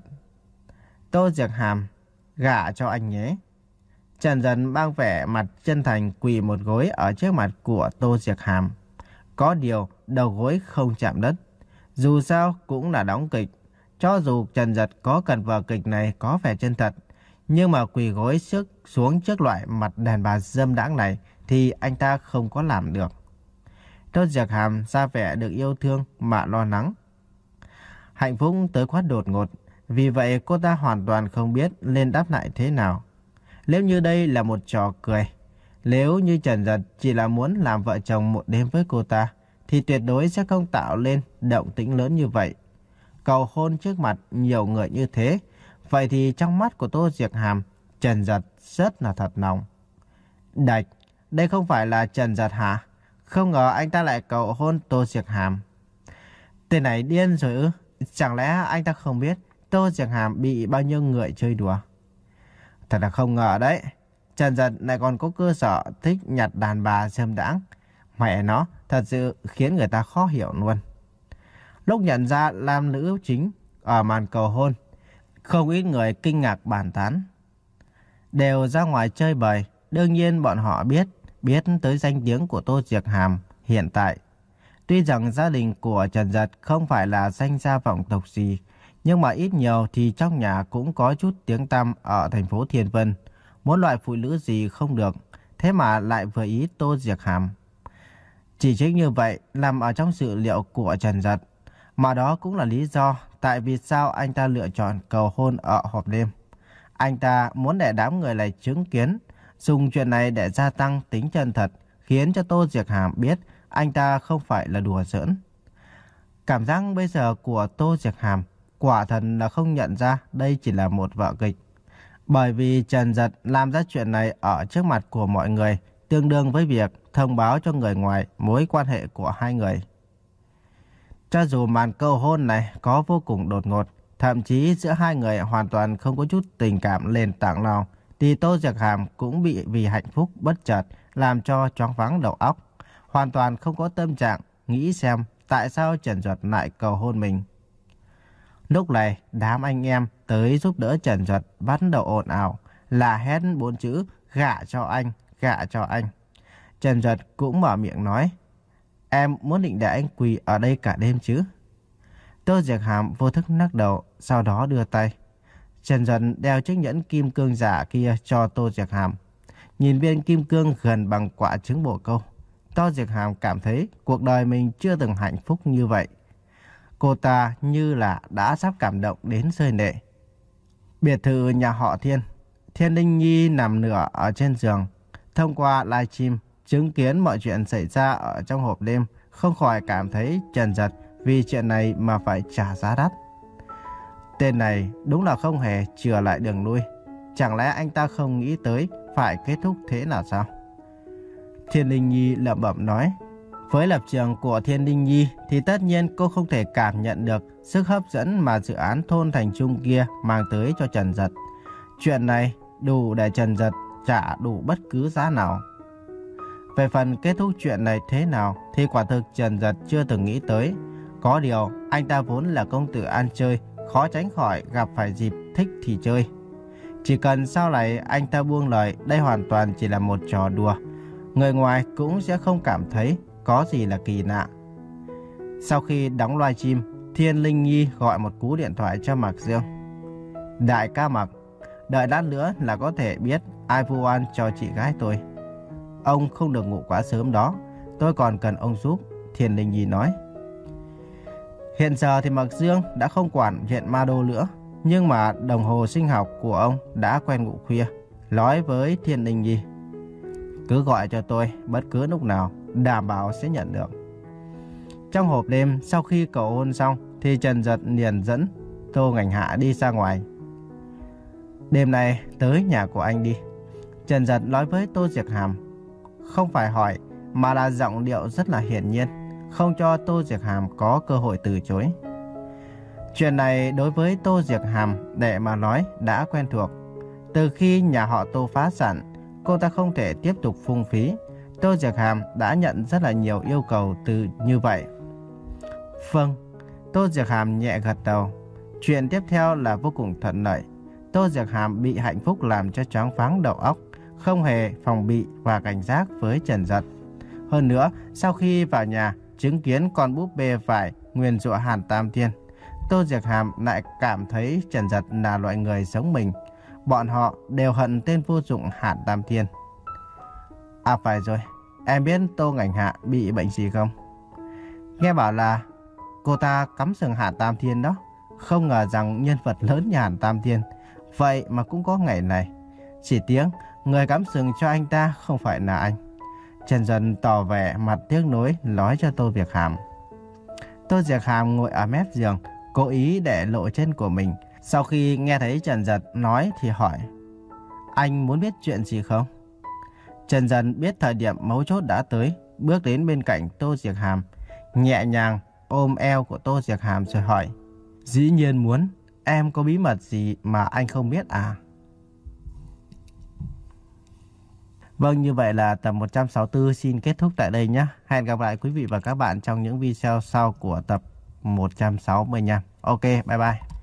Tô Diệc Hàm, gả cho anh nhé. Trần Dật mang vẻ mặt chân thành quỳ một gối ở trước mặt của Tô Diệc Hàm. Có điều đầu gối không chạm đất. Dù sao cũng là đóng kịch. Cho dù Trần Dật có cần vở kịch này có vẻ chân thật, nhưng mà quỳ gối trước xuống trước loại mặt đàn bà dâm đãng này thì anh ta không có làm được. Tô Diệc Hàm ra vẻ được yêu thương mà lo lắng. Hạnh phúc tới quá đột ngột, vì vậy cô ta hoàn toàn không biết nên đáp lại thế nào. Nếu như đây là một trò cười, nếu như Trần Dật chỉ là muốn làm vợ chồng một đêm với cô ta, thì tuyệt đối sẽ không tạo lên động tĩnh lớn như vậy. Cầu hôn trước mặt nhiều người như thế, vậy thì trong mắt của Tô Diệc Hàm, Trần Dật rất là thật lòng. Đạch, đây không phải là Trần Dật hả? Không ngờ anh ta lại cầu hôn Tô Diệc Hàm. Tên này điên rồi ư? Chẳng lẽ anh ta không biết Tô Diệc Hàm bị bao nhiêu người chơi đùa? Thật là không ngờ đấy. Trần Dật lại còn có cơ sở thích nhặt đàn bà dâm đãng. Mẹ nó, thật sự khiến người ta khó hiểu luôn. Lúc nhận ra nam nữ chính ở màn cầu hôn, không ít người kinh ngạc bàn tán. Đều ra ngoài chơi bời, đương nhiên bọn họ biết, biết tới danh tiếng của Tô Diệc Hàm hiện tại. Tuy rằng gia đình của Trần Dật không phải là danh gia vọng tộc gì, nhưng mà ít nhiều thì trong nhà cũng có chút tiếng tăm ở thành phố Thiên Vân. Muốn loại phụ nữ gì không được, thế mà lại vừa ý Tô Diệc Hàm. Chỉ trích như vậy nằm ở trong dự liệu của Trần Dật, mà đó cũng là lý do tại vì sao anh ta lựa chọn cầu hôn ở họp đêm. Anh ta muốn để đám người này chứng kiến, dùng chuyện này để gia tăng tính chân thật, khiến cho Tô Diệc Hàm biết anh ta không phải là đùa giỡn. Cảm giác bây giờ của Tô Diệc Hàm quả thật là không nhận ra đây chỉ là một vở kịch. Bởi vì Trần Dật làm ra chuyện này ở trước mặt của mọi người, tương đương với việc thông báo cho người ngoài mối quan hệ của hai người. Cho dù màn cầu hôn này có vô cùng đột ngột, thậm chí giữa hai người hoàn toàn không có chút tình cảm nền tảng nào, thì Tô Diệc Hàm cũng bị vì hạnh phúc bất chợt làm cho choáng váng đầu óc, hoàn toàn không có tâm trạng nghĩ xem tại sao Trần Dật lại cầu hôn mình. Lúc này, đám anh em tới giúp đỡ Trần Dật bắt đầu ồn ào, là hét bốn chữ gả cho anh, gả cho anh. Trần Dật cũng mở miệng nói: Em muốn định để anh quỳ ở đây cả đêm chứ? Tô Diệc Hàm vô thức lắc đầu, sau đó đưa tay. Trần Duật đeo chiếc nhẫn kim cương giả kia cho Tô Diệc Hàm. Nhìn viên kim cương gần bằng quả trứng bồ câu, Tô Diệc Hàm cảm thấy cuộc đời mình chưa từng hạnh phúc như vậy. Cô ta như là đã sắp cảm động đến rơi lệ. Biệt thự nhà họ Thiên, Thiên Linh Nhi nằm nửa ở trên giường. Thông qua livestream, chứng kiến mọi chuyện xảy ra ở trong hộp đêm, không khỏi cảm thấy chần chật vì chuyện này mà phải trả giá đắt. Tên này đúng là không hề chừa lại đường lui. Chẳng lẽ anh ta không nghĩ tới phải kết thúc thế nào sao? Thiên Linh Nhi lẩm bẩm nói. Với lập trường của Thiên Linh Nhi thì tất nhiên cô không thể cảm nhận được sức hấp dẫn mà dự án thôn thành trung kia mang tới cho Trần Duật. Chuyện này đủ để Trần Duật trả đủ bất cứ giá nào. Về phần kết thúc chuyện này thế nào thì quả thực Trần Duật chưa từng nghĩ tới. Có điều anh ta vốn là công tử ăn chơi, khó tránh khỏi gặp phải dịp thích thì chơi. Chỉ cần sau này anh ta buông lời đây hoàn toàn chỉ là một trò đùa, người ngoài cũng sẽ không cảm thấy có gì là kỳ lạ. Sau khi đóng livestream, Thiên Linh Nhi gọi một cú điện thoại cho Mạc Dương. Đại ca Mạc, đợi lát nữa là có thể biết ai vu oan cho chị gái tôi. Ông không được ngủ quá sớm đó, tôi còn cần ông giúp, Thiên Linh Nhi nói. Hiện giờ thì Mạc Dương đã không quản chuyện ma đô nữa, nhưng mà đồng hồ sinh học của ông đã quen ngủ khuya, nói với Thiên Linh Nhi. Cứ gọi cho tôi bất cứ lúc nào, đảm bảo sẽ nhận được. Trong hộp đêm, sau khi cầu hôn xong thì Trần Duật liền dẫn Tô Ngành Hạ đi ra ngoài. Đêm nay tới nhà của anh đi, Trần Duật nói với Tô Diệc Hàm. Không phải hỏi mà là giọng điệu rất là hiển nhiên, không cho Tô Diệc Hàm có cơ hội từ chối. Chuyện này đối với Tô Diệc Hàm để mà nói đã quen thuộc. Từ khi nhà họ Tô phá sản, cô ta không thể tiếp tục phung phí. Tô Diệc Hàm đã nhận rất là nhiều yêu cầu từ như vậy. Vâng, Tô Diệc Hàm nhẹ gật đầu. Chuyện tiếp theo là vô cùng thuận lợi. Tô Diệc Hàm bị hạnh phúc làm cho choáng váng đầu óc, không hề phòng bị và cảnh giác với Trần Duật. Hơn nữa, sau khi vào nhà chứng kiến con búp bê vải nguyền rủa Hàn Tam Thiên, Tô Diệc Hàm lại cảm thấy Trần Duật là loại người giống mình. Bọn họ đều hận tên vô dụng Hàn Tam Thiên. À phải rồi, em biết Tô Ngành Hạ bị bệnh gì không? Nghe bảo là cô ta cắm sừng Hàn Tam Thiên đó. Không ngờ rằng nhân vật lớn như Hàn Tam Thiên vậy mà cũng có ngày này. Chỉ tiếng người cắm sừng cho anh ta không phải là anh. Trần Duật tỏ vẻ mặt tiếc nuối nói cho Tô Diệc Hàm. Tô Diệc Hàm ngồi ở mép giường, cố ý để lộ chân của mình. Sau khi nghe thấy Trần Duật nói thì hỏi. Anh muốn biết chuyện gì không? Trần Duật biết thời điểm mấu chốt đã tới, bước đến bên cạnh Tô Diệc Hàm, nhẹ nhàng ôm eo của Tô Diệc Hàm rồi hỏi. Dĩ nhiên muốn, em có bí mật gì mà anh không biết à? Vâng, như vậy là tập một trăm sáu mươi tư xin kết thúc tại đây nhé. Hẹn gặp lại quý vị và các bạn trong những video sau của tập một trăm sáu mươi lăm. Ok, bye bye.